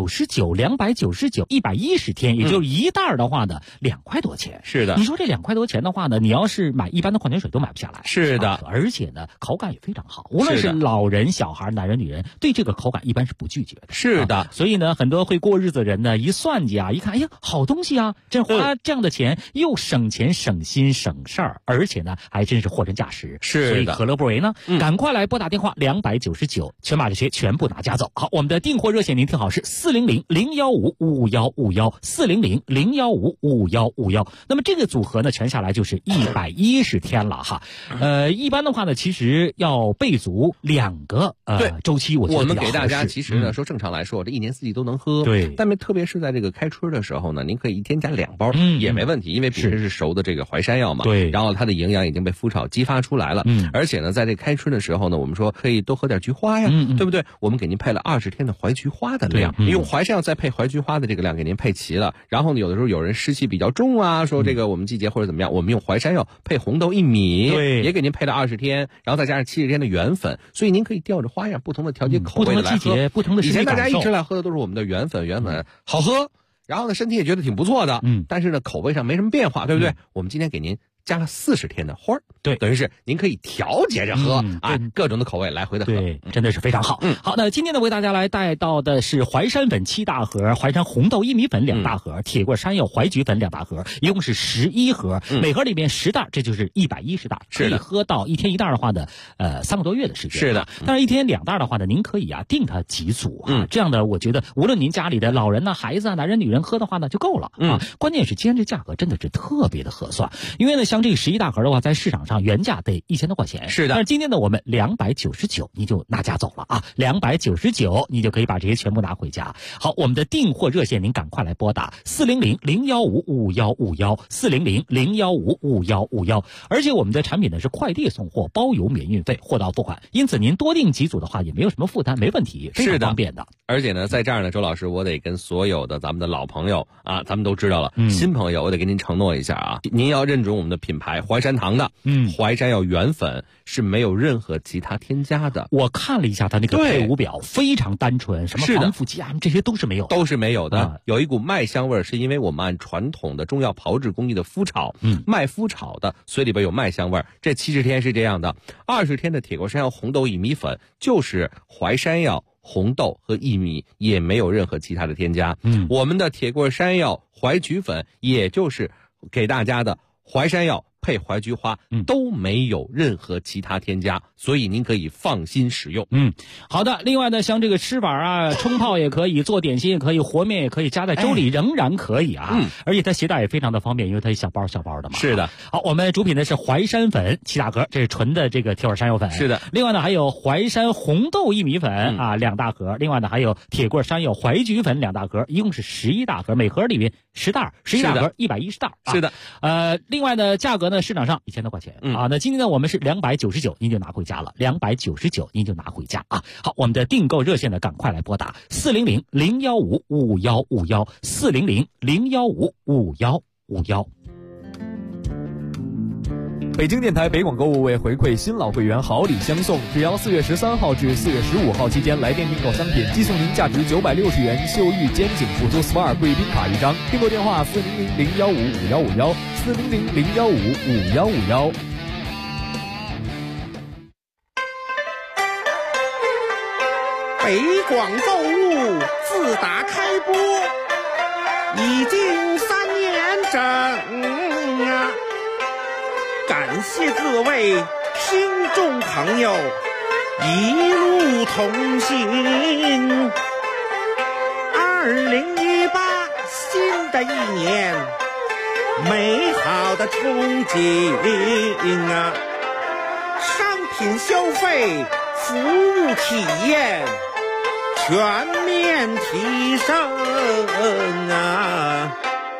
299，110天，也就是1袋的话呢，2块多钱。 是的。 你说这2块多钱的话呢，你要是买一般的矿泉水都买不下来。 是的。 而且呢，口感也非常好，无论是老人、小孩、男人、女人，对这个口感一般是不拒绝的。 是的。 所以呢，很多会过日子的人呢，一算计啊，一看，哎呀，好东西啊，这花这样的钱又省钱、省心、省事儿，而且呢，还真是货真价实。 是的。 所以何乐不为呢？赶快来拨打电话299，全把这些全部拿家走。好，我们的订货热线您听好，是400-015-5151，400-015-5151。那么这个组合呢，全下来就是110天了哈。一般的话呢，其实要备足2个周期，我觉得我们给大家其实呢说正常来说，这1年4季都能喝。 对。 但特别是在这个开春的时候呢，您可以一天加2包也没问题，因为本身是熟的这个淮山药嘛。 对。 然后它的营养已经被麸炒激发出来了。而且呢，在这开春的时候呢，我们说可以多喝点菊花呀，对不对？我们给您配了20天的淮菊花的量，用淮山药再配淮菊花的这个量给您配齐了。然后呢，有的时候有人湿气比较重啊，说这个我们季节或者怎么样，我们用淮山药配红豆薏米，也给您配了20天，然后再加上70天的原粉，所以您可以调着花样，不同的调节口味的来喝。 不同的季节，不同的以前大家一直来喝的都是我们的原粉好喝，然后呢身体也觉得挺不错的，但是呢口味上没什么变化，对不对？我们今天给您加了40天的花儿， 对， 等于是您可以调节着喝啊，各种的口味来回的喝， 对，真的是非常好。好，那今天呢为大家来带到的是淮山粉7大盒，淮山红豆薏米粉2大盒，铁棍山药淮菊粉2大盒，一共是11盒，每盒里面10袋，这就是110袋，可以喝到一天1袋的话呢，3个多月的时间。 是的。 但是一天2袋的话呢，您可以啊定它几组啊，这样的我觉得无论您家里的老人呐、孩子啊、男人女人喝的话呢就够了啊。关键是今天这价格真的是特别的合算，因为呢像这个11大盒的话，在市场上原价得1000多块钱。 是的。 但是今天呢，我们299你就拿家走了啊，299你就可以把这些全部拿回家。好，我们的订货热线您赶快来拨打400-015-5151，400-015-5151。而且我们的产品呢是快递送货，包邮免运费，货到付款。因此您多订几组的话也没有什么负担，没问题，非常方便的。 而且呢，在这儿呢，周老师，我得跟所有的咱们的老朋友啊，咱们都知道了，新朋友我得给您承诺一下啊，您要认准我们的品牌淮山堂的，淮山药原粉是没有任何其他添加的。 我看了一下它那个配伍表，非常单纯，什么防腐剂啊，这些都是没有的， 都是没有的。有一股麦香味儿，是因为我们按传统的中药炮制工艺的麸炒，麦麸炒的，所以里边有麦香味儿。这70天是这样的，20天的铁锅山药红豆薏米粉就是淮山药、红豆和薏米，也没有任何其他的添加。我们的铁锅山药淮菊粉，也就是给大家的淮山药配淮菊花，都没有任何其他添加，所以您可以放心使用。 好的。另外呢，像这个吃法啊，冲泡也可以，做点心也可以，和面也可以，加在粥里仍然可以啊。而且它携带也非常的方便，因为它小包的嘛。 是的。 好，我们主品的是淮山粉7大盒，这是纯的这个铁碗山药粉。 是的。 另外呢，还有淮山红豆薏米粉啊2大盒，另外呢还有铁棍山药淮菊粉2大盒，一共是11大盒，每盒里面10袋，11大盒110袋。 是的。 另外呢，价格呢市场上1000多块钱啊。那今天呢我们是299，您就拿回家了，299您就拿回家啊。好，我们的订购热线呢赶快来拨打400-015-5151，400-015-5151。 北京电台北广购物为回馈新老会员好礼相送，只要4月13号至4月15号期间来电订购商品，即送您价值960元秀玉肩颈辅助 SPA 贵宾卡1张。订购电话400-015-5151，400-015-5151。 北广购物自打开播已经3年整啊，感谢各位听众朋友一路同行。2018新的一年，美好的憧憬啊，商品消费、服务体验全面提升啊！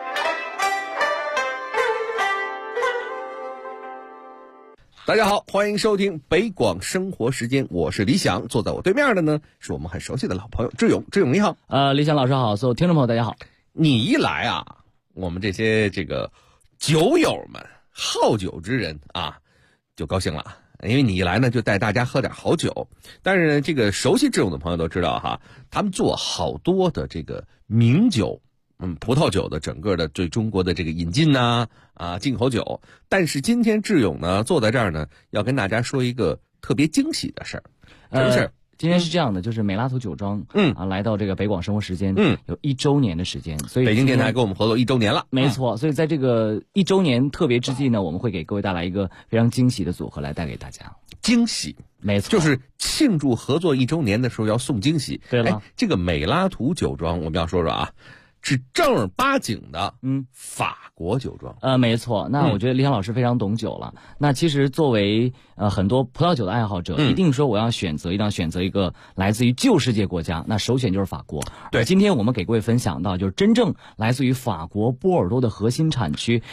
大家好，欢迎收听北广生活时间，我是李想，坐在我对面的呢是我们很熟悉的老朋友志勇。志勇你好。 李想老师好，所有听众朋友大家好。 你一来啊，我们这些这个酒友们、好酒之人啊，就高兴了。因为你一来呢，就带大家喝点好酒。但是呢，这个熟悉志勇的朋友都知道哈，他们做好多的这个名酒，葡萄酒的整个的对中国的这个引进呐，进口酒。但是今天志勇呢，坐在这儿呢，要跟大家说一个特别惊喜的事儿。什么事儿？ 今天是这样的，就是美拉图酒庄，来到这个北广生活时间，有1周年的时间，所以北京电台跟我们合作1周年了， 没错。所以在这个1周年特别之际呢，我们会给各位带来一个非常惊喜的组合来带给大家。 惊喜， 没错， 就是庆祝合作1周年的时候要送惊喜。 对了， 这个美拉图酒庄我们要说说啊，是正儿八经的法国酒庄。 没错。那我觉得李想老师非常懂酒了。那其实作为很多葡萄酒的爱好者，一定说我要选择一个来自于旧世界国家，那首选就是法国。 对， 今天我们给各位分享到，就是真正来自于法国波尔多的核心产区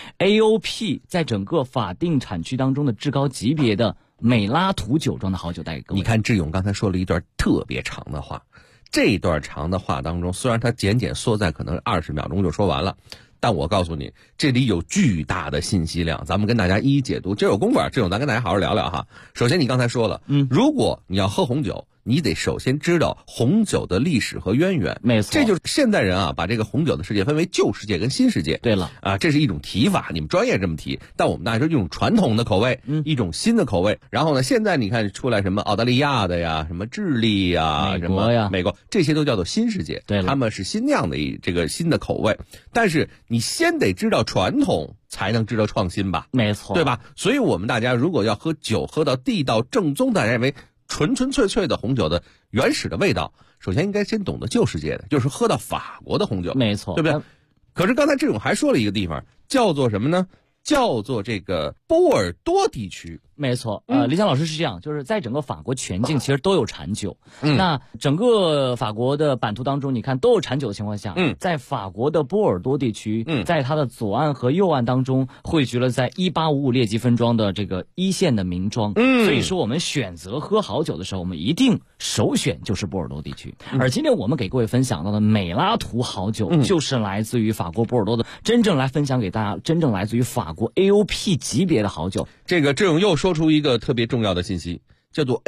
AOP 在整个法定产区当中的至高级别的美拉图酒庄的好酒带给各位。 你看志勇刚才说了一段特别长的话，这段长的话当中，虽然他简简缩在可能20秒钟就说完了，但我告诉你，这里有巨大的信息量，咱们跟大家一一解读。这有功夫，这种咱跟大家好好聊聊哈。首先，你刚才说了，如果你要喝红酒，你得首先知道红酒的历史和渊源。 没错， 这就是现代人啊，把这个红酒的世界分为旧世界跟新世界。 对了， 这是一种提法，你们专业这么提，但我们大家说一种传统的口味，一种新的口味。然后呢，现在你看出来什么澳大利亚的呀，什么智利呀， 美国呀， 美国，这些都叫做新世界。 对了， 他们是新酿的这个新的口味，但是你先得知道传统，才能知道创新吧？ 没错， 对吧？所以我们大家如果要喝酒，喝到地道正宗，大家认为纯纯粹粹的红酒的原始的味道，首先应该先懂得旧世界的，就是喝到法国的红酒。 没错， 对不对？可是刚才志勇还说了一个地方，叫做什么呢？ 叫做这个波尔多地区。 没错，李想老师是这样，就是在整个法国全境其实都有产酒。那整个法国的版图当中，你看都有产酒的情况下，在法国的波尔多地区，在它的左岸和右岸当中汇聚了在1855列级分庄的这个一线的名庄。所以说我们选择喝好酒的时候，我们一定首选就是波尔多地区。而今天我们给各位分享到的美拉图好酒，就是来自于法国波尔多的，真正来分享给大家，真正来自于法国 AOP 级别的好酒。 这个志勇又说出一个特别重要的信息，叫做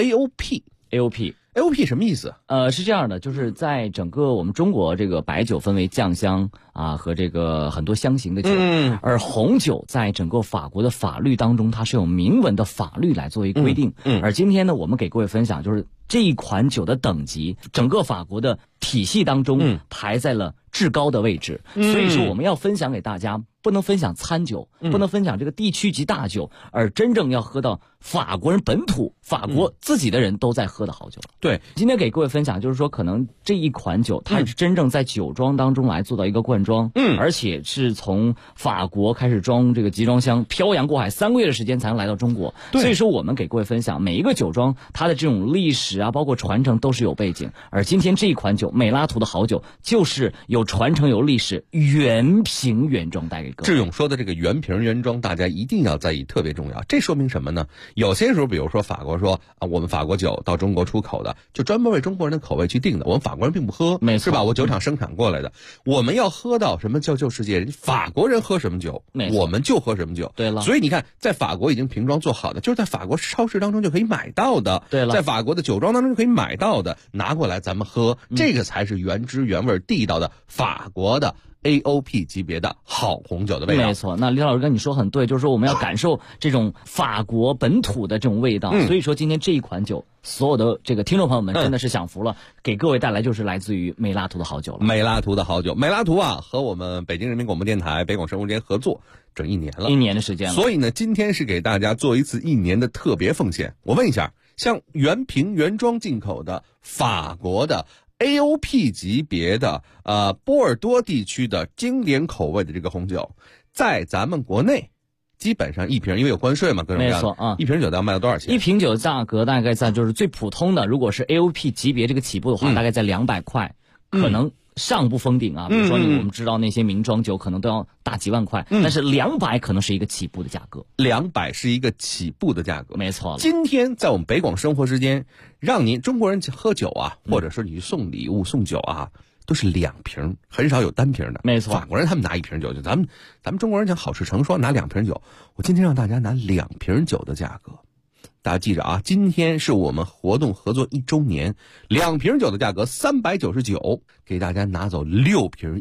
AOP。AOP 什么意思？ 是这样的，就是在整个我们中国这个白酒分为酱香啊和这个很多香型的酒，而红酒在整个法国的法律当中，它是有明文的法律来作为规定。而今天呢，我们给各位分享就是这一款酒的等级，整个法国的体系当中排在了至高的位置。所以说我们要分享给大家，不能分享餐酒，不能分享这个地区级大酒，而真正要喝到法国人本土、法国自己的人都在喝的好酒。 对， 今天给各位分享就是说，可能这一款酒它是真正在酒庄当中来做到一个灌装，而且是从法国开始装这个集装箱，漂洋过海3个月的时间才能来到中国。所以说我们给各位分享每一个酒庄它的这种历史啊，包括传承都是有背景。而今天这一款酒美拉图的好酒，就是有传承、有历史，原瓶原装带给各位。 志勇说的这个原瓶原装，大家一定要在意，特别重要。这说明什么呢？有些时候，比如说法国说啊，我们法国酒到中国出口的，就专门为中国人的口味去定的，我们法国人并不喝， 没错， 是吧？我酒厂生产过来的，我们要喝到什么叫旧世界？人家法国人喝什么酒，我们就喝什么酒。 对了， 所以你看，在法国已经瓶装做好的，就是在法国超市当中就可以买到的。 对了， 在法国的酒庄当中就可以买到的，拿过来咱们喝，这个才是原汁原味地道的法国的AOP 级别的好红酒的味道。 没错，那李老师跟你说很对，就是说我们要感受这种法国本土的这种味道。所以说今天这一款酒，所有的这个听众朋友们真的是享福了，给各位带来就是来自于美拉图的好酒了。 美拉图的好酒，美拉图啊，和我们北京人民广播电台北广生活间合作整1年了 ，1年的时间了。 所以呢，今天是给大家做一次1年的特别奉献。我问一下，像原瓶原装进口的法国的AOP 级别的波尔多地区的经典口味的这个红酒，在咱们国内基本上一瓶，因为有关税嘛，各种各样的， 没错啊， 一瓶酒要卖到多少钱？ 一瓶酒价格大概在就是最普通的，如果是 AOP 级别这个起步的话，大概在200块，可能上不封顶啊。比如说我们知道那些名庄酒可能都要大几万块，但是200可能是一个起步的价格。 200是一个起步的价格， 没错。 今天在我们北广生活时间，让您中国人喝酒啊，或者说你去送礼物送酒啊，都是2瓶，很少有单瓶的。 没错， 法国人他们拿1瓶酒，就咱们中国人讲好事成双，拿2瓶酒。我今天让大家拿2瓶酒的价格，大家记着啊，今天是我们活动合作1周年，2瓶酒的价格399，给大家拿走6瓶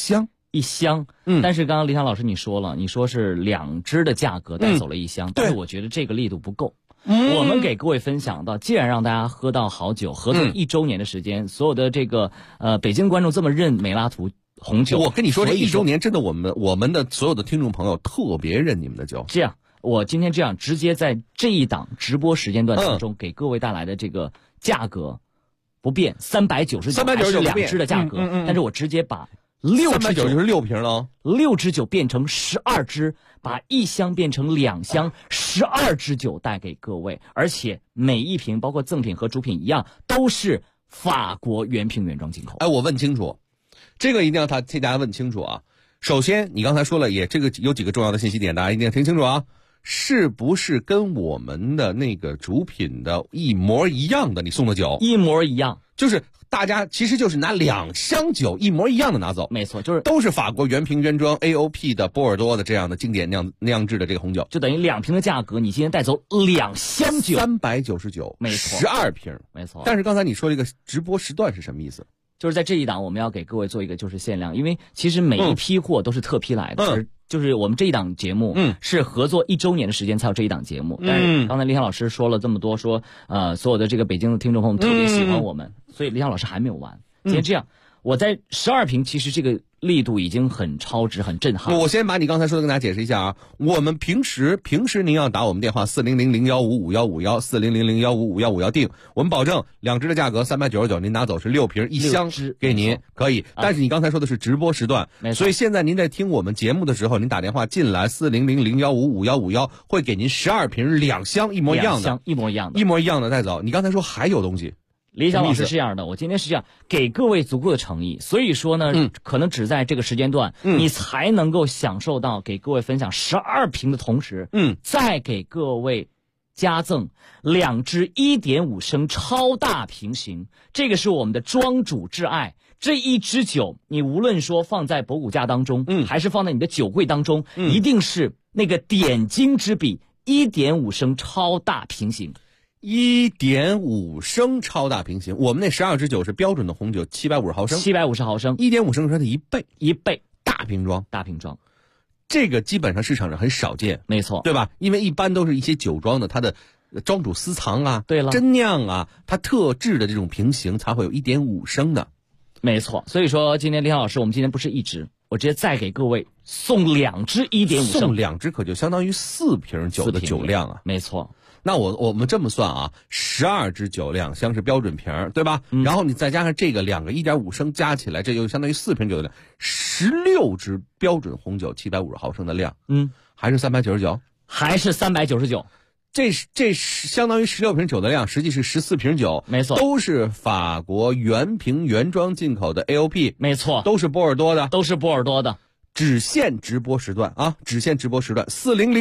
1箱。 但是刚刚李想老师你说了，你说是2支的价格带走了1箱，但是我觉得这个力度不够。我们给各位分享到，既然让大家喝到好酒，合作1周年的时间，所有的这个北京观众这么认美拉图红酒， 我跟你说，这1周年真的我们的所有的听众朋友特别认你们的酒。 这样，我今天这样直接在这一档直播时间段当中，给各位带来的这个价格不变，399还是2支的价格，但是我直接把6支酒 396瓶了 ，6支酒变成12支，把1箱变成2箱，12支酒带给各位，而且每一瓶包括赠品和主品一样，都是法国原瓶原装进口。 哎，我问清楚，这个一定要替大家问清楚啊。首先，你刚才说了，这个有几个重要的信息点，大家一定要听清楚啊。是不是跟我们的那个主品的一模一样的？你送的酒一模一样， 就是大家其实就是拿2箱酒一模一样的拿走。 没错，就是都是法国原瓶原装 AOP 的波尔多的这样的经典酿制的这个红酒， 就等于2瓶的价格，你今天带走2箱酒 ，399， 没错 ，12瓶， 没错。 但是刚才你说这个直播时段是什么意思？ 就是在这一档我们要给各位做一个就是限量，因为其实每一批货都是特批来的，就是我们这一档节目是合作1周年的时间才有这一档节目。但是刚才李想老师说了这么多，说所有的这个北京的听众朋友们特别喜欢我们，所以李想老师还没有完。今天这样，我在12瓶，其实这个力度已经很超值、很震撼。 我先把你刚才说的跟大家解释一下啊。我们平时您要打我们电话400-015-5151，400-015-5151定，我们保证2支的价格399，您拿走是6瓶1箱给您，可以。但是你刚才说的是直播时段，所以现在您在听我们节目的时候，您打电话进来400-015-5151，会给您12瓶2箱一模一样的， 一模一样的带走。你刚才说还有东西。 李想老师是这样的，我今天是这样给各位足够的诚意，所以说呢，可能只在这个时间段，你才能够享受到给各位分享12瓶的同时，再给各位加赠2支1.5升超大瓶型，这个是我们的庄主挚爱。这一支酒，你无论说放在博古架当中，还是放在你的酒柜当中，一定是那个点睛之笔，1.5升超大瓶型。 1.5升超大瓶型，我们那12支酒是标准的红酒，750毫升 ，750毫升 ，1.5升是它的1倍， 大瓶装， 这个基本上市场上很少见， 没错， 对吧？因为一般都是一些酒庄的它的庄主私藏啊， 对了， 真酿啊，它特制的这种瓶型才会有1.5升的， 没错。所以说今天李老师，我们今天不是1支，我直接再给各位送2支1.5升， 送2支可就相当于4瓶酒的酒量啊， 没错。 那我们这么算啊，12支酒2箱是标准瓶，对吧？然后你再加上这个2个1.5升加起来，这就相当于4瓶酒的量，16支标准红酒750毫升的量，还是399， 还是399。 这相当于16瓶酒的量，实际是14瓶酒， 没错， 都是法国原瓶原装进口的 AOP， 没错， 都是波尔多的，只限直播时段啊！只限直播时段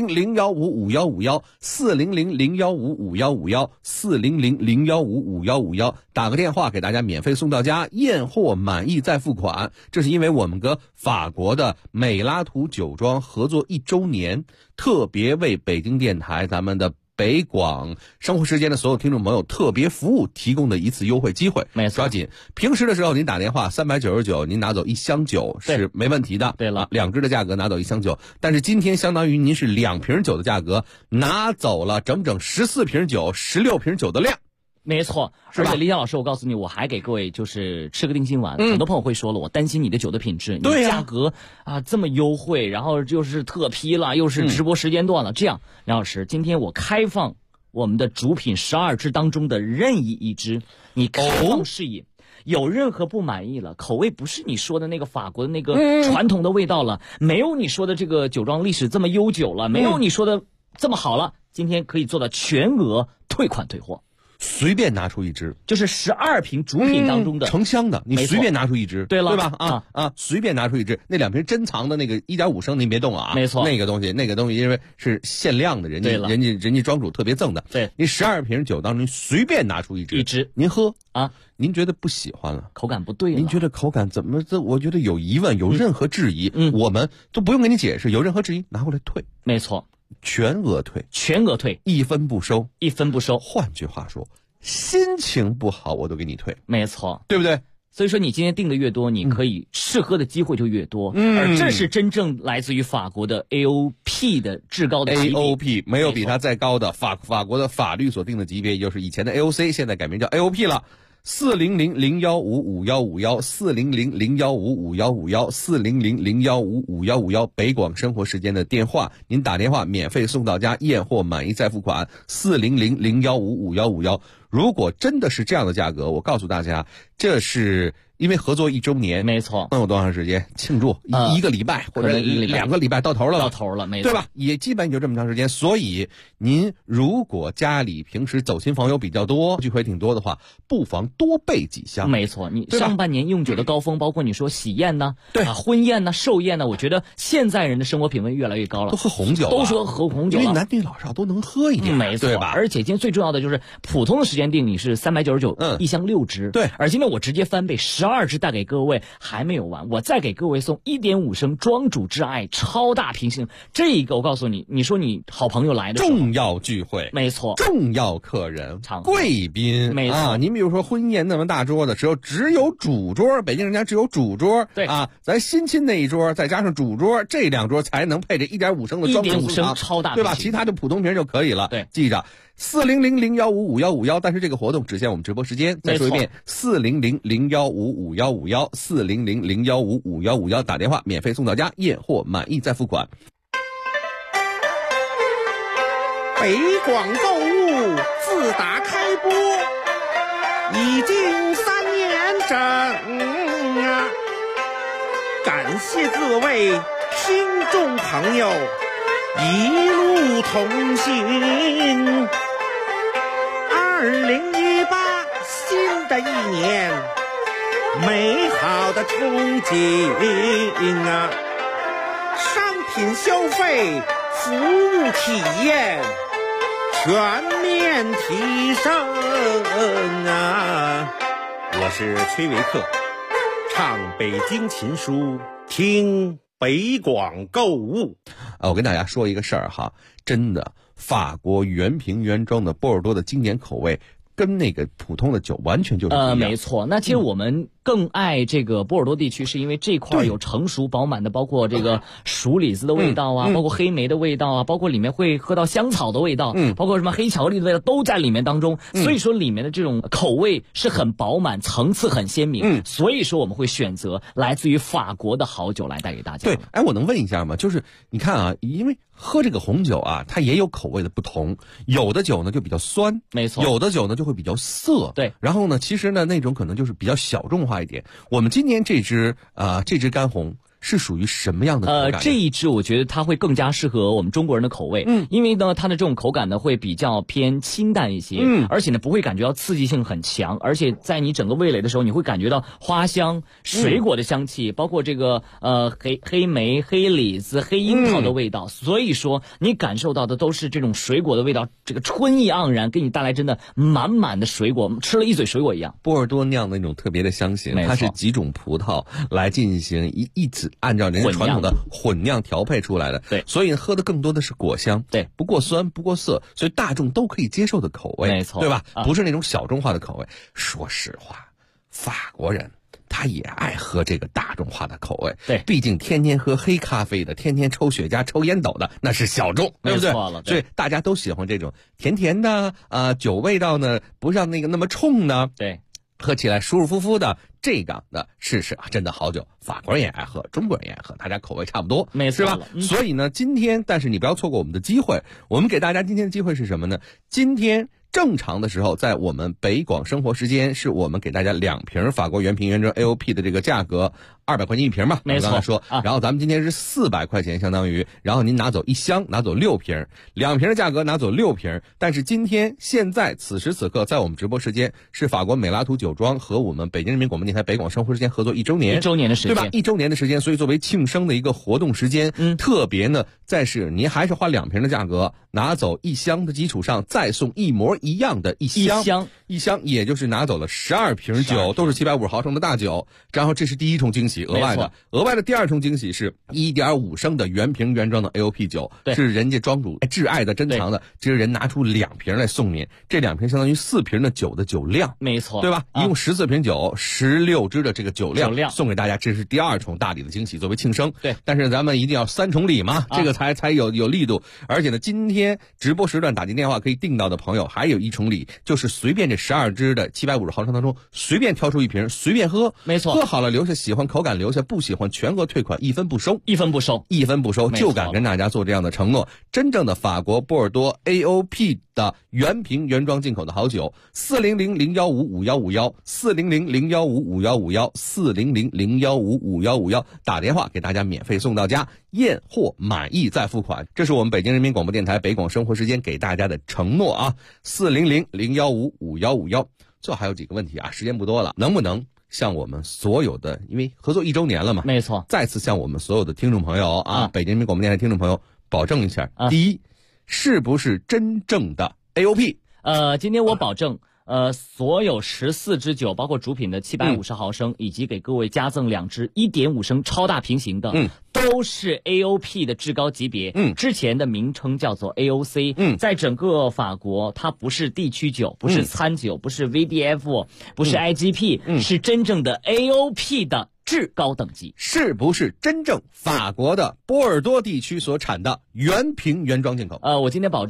，400-015-5151，400-015-5151，400-015-5151，打个电话给大家免费送到家，验货满意再付款。这是因为我们跟法国的美拉图酒庄合作1周年，特别为北京电台咱们的北广生活时间的所有听众朋友特别服务提供的一次优惠机会， 没错， 抓紧！平时的时候您打电话399，您拿走1箱酒是没问题的。 对了 ，2支的价格拿走1箱酒，但是今天相当于您是2瓶酒的价格拿走了整整14瓶酒，16瓶酒的量。 没错，而且李想老师，我告诉你，我还给各位就是吃个定心丸。很多朋友会说了，我担心你的酒的品质，你价格啊这么优惠，然后就是特批了，又是直播时间段了，这样，梁老师，今天我开放我们的主品12支当中的任意1支，你开放试饮。有任何不满意了，口味不是你说的那个法国的那个传统的味道了，没有你说的这个酒庄历史这么悠久了，没有你说的这么好了，今天可以做到全额退款退货。 随便拿出1支， 就是12瓶主品当中的成箱的，你随便拿出1支， 对了， 对吧？随便拿出1支，那2瓶珍藏的那个1.5升您别动啊， 没错， 那个东西因为是限量的，人家庄主特别赠的， 对， 你12瓶酒当中随便拿出1支，您喝啊，您觉得不喜欢了， 口感不对了， 您觉得口感怎么我觉得有疑问，有任何质疑，我们都不用跟你解释，有任何质疑拿过来退， 没错。 全额退，1分不收，换句话说，心情不好我都给你退， 没错， 对不对？ 所以说你今天订的越多，你可以试喝的机会就越多，而这是真正来自于法国的 AOP 的至高的级别 ，AOP 没有比它再高的，法国的法律所定的级别，也就是以前的 AOC， 现在改名叫 AOP 了。400-015-5151，400-015-5151，400-015-5151，北广生活时间的电话，您打电话免费送到家，验货满意再付款。400-015-5151，如果真的是这样的价格，我告诉大家，这是因为合作1周年， 没错， 能有多长时间庆祝？1个礼拜或者2个礼拜到头了， 没错， 对吧？也基本就这么长时间。所以您如果家里平时走亲访友比较多，聚会挺多的话，不妨多备几箱。 没错，你上半年用酒的高峰，包括你说喜宴呢，对婚宴呢、寿宴呢，我觉得现在人的生活品味越来越高了， 都喝红酒， 都说喝红酒了， 因为男女老少都能喝一点， 没错， 对吧？ 而且今天最重要的就是普通的时间订你是399，一箱6支， 对。 而今天我直接翻倍12支带给各位，还没有完，我再给各位送1.5升庄主挚爱超大瓶型，这个我告诉你，你说你好朋友来的重要聚会， 没错， 重要客人、贵宾， 没错， 您比如说婚宴那么大桌的时候，只有主桌，北京人家只有主桌， 对啊，咱新亲那一桌再加上主桌，这2桌才能配这1.5升的庄主 1.5升超大瓶， 对吧？其他的普通瓶就可以了。 对， 记着 40001555151，但是这个活动只限我们直播时间。再说一遍，40001555151，400015551，打电话免费送到家，验货满意再付款。 北广购物自打开播已经3年整啊，感谢各位听众朋友一路同行。2018新的一年，美好的憧憬啊，商品消费、服务体验全面提升啊！我是崔维克，唱北京琴书，听北广购物。 我跟大家说一个事儿哈，真的，法国原瓶原装的波尔多的经典口味，跟那个普通的酒完全就是不一样。 没错。那其实我们更爱这个波尔多地区，是因为这块有成熟饱满的，包括这个熟李子的味道啊，包括黑莓的味道啊，包括里面会喝到香草的味道，包括什么黑巧克力的味道都在里面当中。所以说里面的这种口味是很饱满，层次很鲜明。所以说我们会选择来自于法国的好酒来带给大家。 对，我能问一下吗？就是你看啊，因为喝这个红酒啊，它也有口味的不同，有的酒呢就比较酸， 没错， 有的酒呢就会比较涩， 对。 然后呢，其实呢那种可能就是比较小众化一点。我们今年这支干红是属于什么样的口感？ 这一支我觉得它会更加适合我们中国人的口味，因为呢它的这种口感呢会比较偏清淡一些，而且呢不会感觉到刺激性很强，而且在你整个味蕾的时候，你会感觉到花香、水果的香气，包括这个黑莓、黑李子、黑樱桃的味道，所以说你感受到的都是这种水果的味道，这个春意盎然，给你带来真的满满的水果，吃了一嘴水果一样。 波尔多酿的那种特别的香型，它是几种葡萄来进行一直按照人家传统的混酿调配出来的， 对， 所以喝的更多的是果香， 对， 不过酸不过涩，所以大众都可以接受的口味， 没错， 对吧？不是那种小众化的口味。说实话，法国人他也爱喝这个大众化的口味， 对， 毕竟天天喝黑咖啡的，天天抽雪茄、抽烟斗的，那是小众，对不对？ 没错了， 所以大家都喜欢这种甜甜的酒味道呢，不让那个那么冲呢， 对。 喝起来舒舒服服的，这个的试试啊，真的好酒，法国人也爱喝，中国人也爱喝，大家口味差不多， 没错， 是吧？所以呢，今天，但是你不要错过我们的机会，我们给大家今天的机会是什么呢？今天正常的时候，在我们北广生活时间，是我们给大家2瓶法国原瓶原装 AOP 的这个价格，200块钱1瓶嘛， 没错。 刚才说，然后咱们今天是400块钱，相当于，然后您拿走1箱，拿走6瓶，2瓶的价格拿走6瓶。但是今天现在此时此刻，在我们直播时间是法国美拉图酒庄和我们北京人民广播电台北广生活时间合作1周年 ，1周年的时间， 对吧？1周年的时间，所以作为庆生的一个活动时间，特别呢，再是您还是花2瓶的价格，拿走1箱的基础上，再送一模一样的1箱，也就是拿走了12瓶酒，都是750毫升的大酒。然后这是第1重惊喜，额外的第2重惊喜是1.5升的原瓶原装的 AOP 酒，是人家庄主挚爱的珍藏的，这个人拿出2瓶来送您，这2瓶相当于4瓶的酒的酒量， 没错， 对吧？一共14瓶酒，16支的这个酒量送给大家，这是第2重大礼的惊喜，作为庆生。 对， 但是咱们一定要3重礼嘛，这个才有力度。而且呢，今天直播时段打进电话可以订到的朋友，还有1重礼，就是随便这12支的750毫升当中，随便挑出1瓶，随便喝， 没错， 喝好了留下，喜欢口感留下，不喜欢全额退款，1分不收 ，1分不收 ，1分不收，就敢跟大家做这样的承诺。真正的法国波尔多 AOP 的原瓶原装进口的好酒，40001555151，400015551，400015551，打电话给大家免费送到家，验货满意再付款。这是我们北京人民广播电台北广生活时间给大家的承诺啊，40001555151。最后还有几个问题啊，时间不多了，能不能向我们所有的，因为合作1周年了嘛， 没错， 再次向我们所有的听众朋友北京人民广播电台听众朋友保证一下，第一，是不是真正的 AOP？ 今天我保证，所有14支酒，包括主品的750毫升，以及给各位加赠2支1.5升超大瓶型的，都是 AOP 的至高级别。之前的名称叫做 AOC。在整个法国，它不是地区酒，不是餐酒，不是 VDF，不是 IGP，是真正的 AOP 的至高等级。 是不是真正法国的波尔多地区所产的原瓶原装进口？ 我今天保证。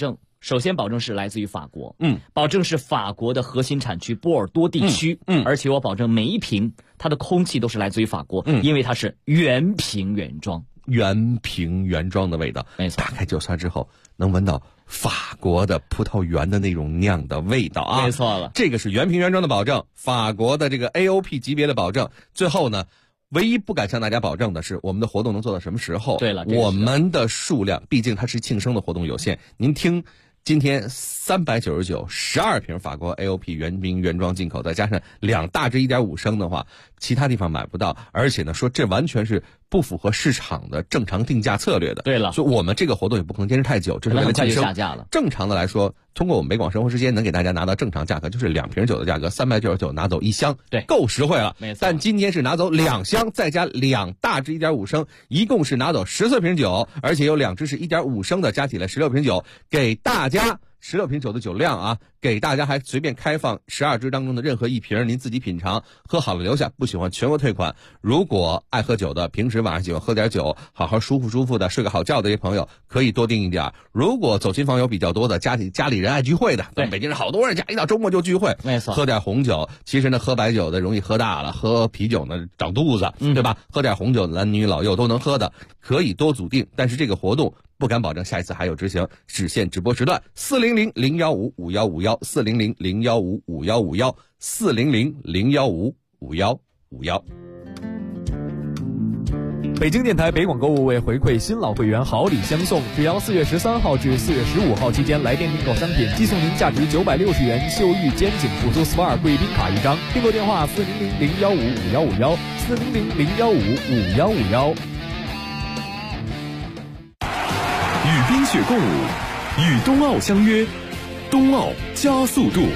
首先保证是来自于法国，保证是法国的核心产区波尔多地区，而且我保证每一瓶它的空气都是来自于法国，因为它是原瓶原装。 原瓶原装的味道， 没错。 打开酒塞之后，能闻到法国的葡萄园的那种酿的味道啊！ 没错了， 这个是原瓶原装的保证，法国的这个 AOP 级别的保证。最后呢，唯一不敢向大家保证的是，我们的活动能做到什么时候？ 对了， 我们的数量，毕竟它是庆生的活动有限。您听，今天399，12瓶法国 AOP 原瓶原装进口，再加上2大支1.5升的话，其他地方买不到。而且呢，说这完全是不符合市场的正常定价策略的。 对了， 所以我们这个活动也不可能坚持太久，这是为了庆生。 下架了。 正常的来说，通过我们北广生活时间能给大家拿到正常价格，就是2瓶酒的价格，399拿走1箱， 对， 够实惠了。 没错。 但今天是拿走2箱，再加2大支1.5升，一共是拿走14瓶酒，而且有2支是1.5升的，加起来16瓶酒，给大家。16瓶酒的酒量啊，给大家还随便开放12支当中的任何一瓶，您自己品尝，喝好了留下，不喜欢全额退款。如果爱喝酒的，平时晚上喜欢喝点酒，好好舒服的睡个好觉的这些朋友，可以多订一点。如果走亲访友比较多的，家里人爱聚会的，对，北京人好多人家一到周末就聚会， 没错， 喝点红酒。其实呢，喝白酒的容易喝大了，喝啤酒呢长肚子，对吧？喝点红酒，男女老幼都能喝的，可以多组订。但是这个活动不敢保证下一次还有执行，只限直播时段400-015-5151，400-015-5151。 北京电台北广购物为回馈新老会员好礼相送，只要4月13号至4月15号期间来电订购3品，即送您价值960元秀玉肩颈辅助 SPA 贵宾卡1张。订购电话400-015-5151，400-015-5151。 与冰雪共舞，与冬奥相约，冬奥加速度。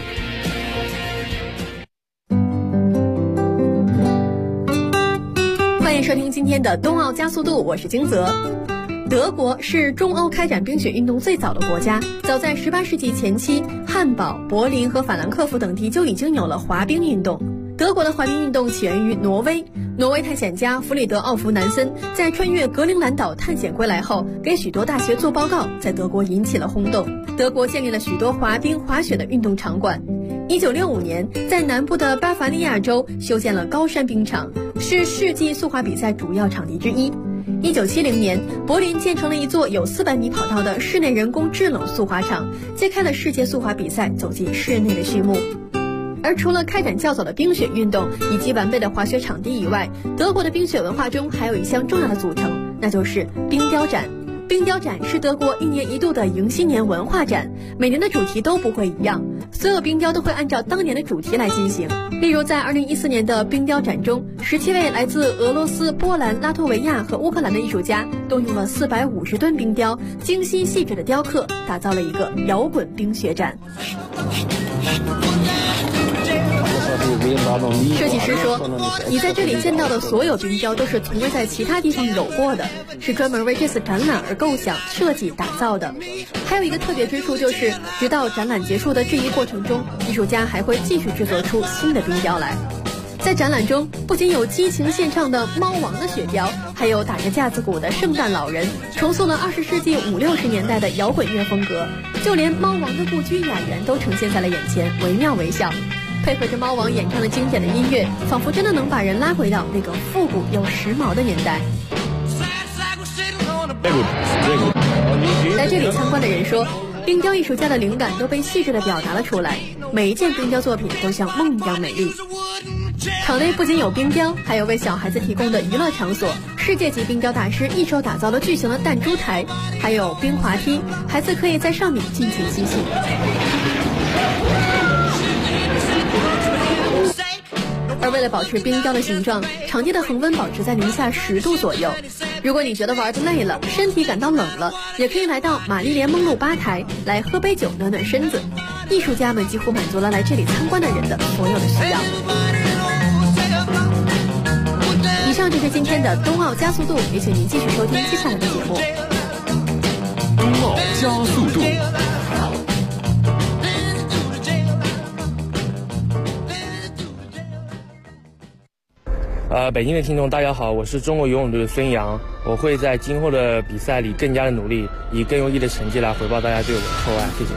欢迎收听今天的冬奥加速度，我是金泽。德国是中欧开展冰雪运动最早的国家，早在18世纪前期，汉堡、柏林和法兰克福等地就已经有了滑冰运动。德国的滑冰运动起源于挪威，挪威探险家弗里德奥弗南森在穿越格陵兰岛探险归来后，给许多大学做报告，在德国引起了轰动。德国建立了许多滑冰、滑雪的运动场馆。1965年，在南部的巴伐利亚州修建了高山冰场，是世纪速滑比赛主要场地之一。1970年，柏林建成了一座有400米跑道的室内人工制冷速滑场，揭开了世界速滑比赛走进室内的序幕。而除了开展较早的冰雪运动以及完备的滑雪场地以外，德国的冰雪文化中还有一项重要的组成，那就是冰雕展。冰雕展是德国1年1度的迎新年文化展，每年的主题都不会一样，所有冰雕都会按照当年的主题来进行。例如在2014年的冰雕展中，17位来自俄罗斯、波兰、拉脱维亚和乌克兰的艺术家动用了450吨冰雕，精心细致的雕刻，打造了一个摇滚冰雪展。设计师说，你在这里见到的所有冰雕都是从未在其他地方有过的，是专门为这次展览而构想、设计、打造的。还有一个特别之处就是，直到展览结束的这一过程中，艺术家还会继续制作出新的冰雕来。在展览中，不仅有激情献唱的猫王的雪雕，还有打着架子鼓的圣诞老人，重塑了20世纪50、60年代的摇滚乐风格。就连猫王的故居雅园都呈现在了眼前，惟妙惟肖。配合着猫王演唱的经典的音乐，仿佛真的能把人拉回到那个复古又时髦的年代。来这里参观的人说，冰雕艺术家的灵感都被细致地表达了出来，每一件冰雕作品都像梦一样美丽。场内不仅有冰雕，还有为小孩子提供的娱乐场所，世界级冰雕大师一手打造了巨型的弹珠台，还有冰滑梯，孩子可以在上面尽情嬉戏。而为了保持冰雕的形状，场地的恒温保持在零下10度左右。如果你觉得玩得累了，身体感到冷了，也可以来到玛丽莲梦露吧台来喝杯酒暖暖身子。艺术家们几乎满足了来这里参观的人的所有的需要。以上就是今天的冬奥加速度，也请您继续收听接下来的节目。 冬奥加速度。 北京的听众大家好，我是中国游泳队的孙杨，我会在今后的比赛里更加的努力，以更优异的成绩来回报大家对我的厚爱，谢谢。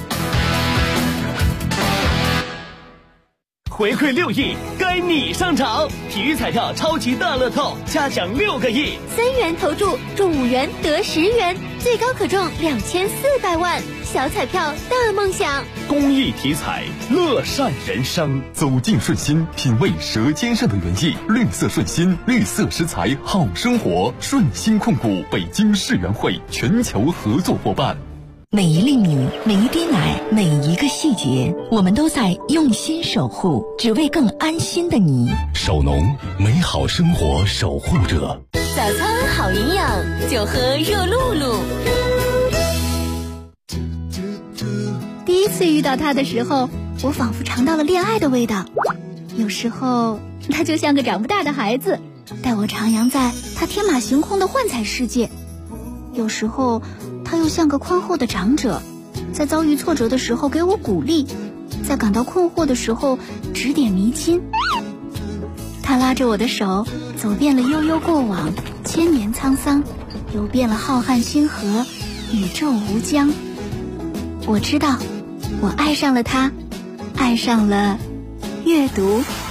回馈6亿，该你上场！体育彩票超级大乐透，嘉奖6个亿 ，3元投注中5元得10元，最高可中2400万。小彩票大梦想， 公益体彩，乐善人生。 走进顺心，品味舌尖上的原意。绿色顺心，绿色食材好生活。顺心控股北京世园会全球合作伙伴。 每一粒米，每一滴奶，每一个细节，我们都在用心守护，只为更安心的你。 守农，美好生活守护者。 早餐好营养，就喝热露露。 第一次遇到他的时候，我仿佛尝到了恋爱的味道。有时候他就像个长不大的孩子，带我徜徉在他天马行空的幻彩世界。有时候他又像个宽厚的长者，在遭遇挫折的时候给我鼓励，在感到困惑的时候指点迷津。他拉着我的手，走遍了悠悠过往，千年沧桑，游遍了浩瀚星河，宇宙无疆。我知道，我爱上了他，爱上了阅读。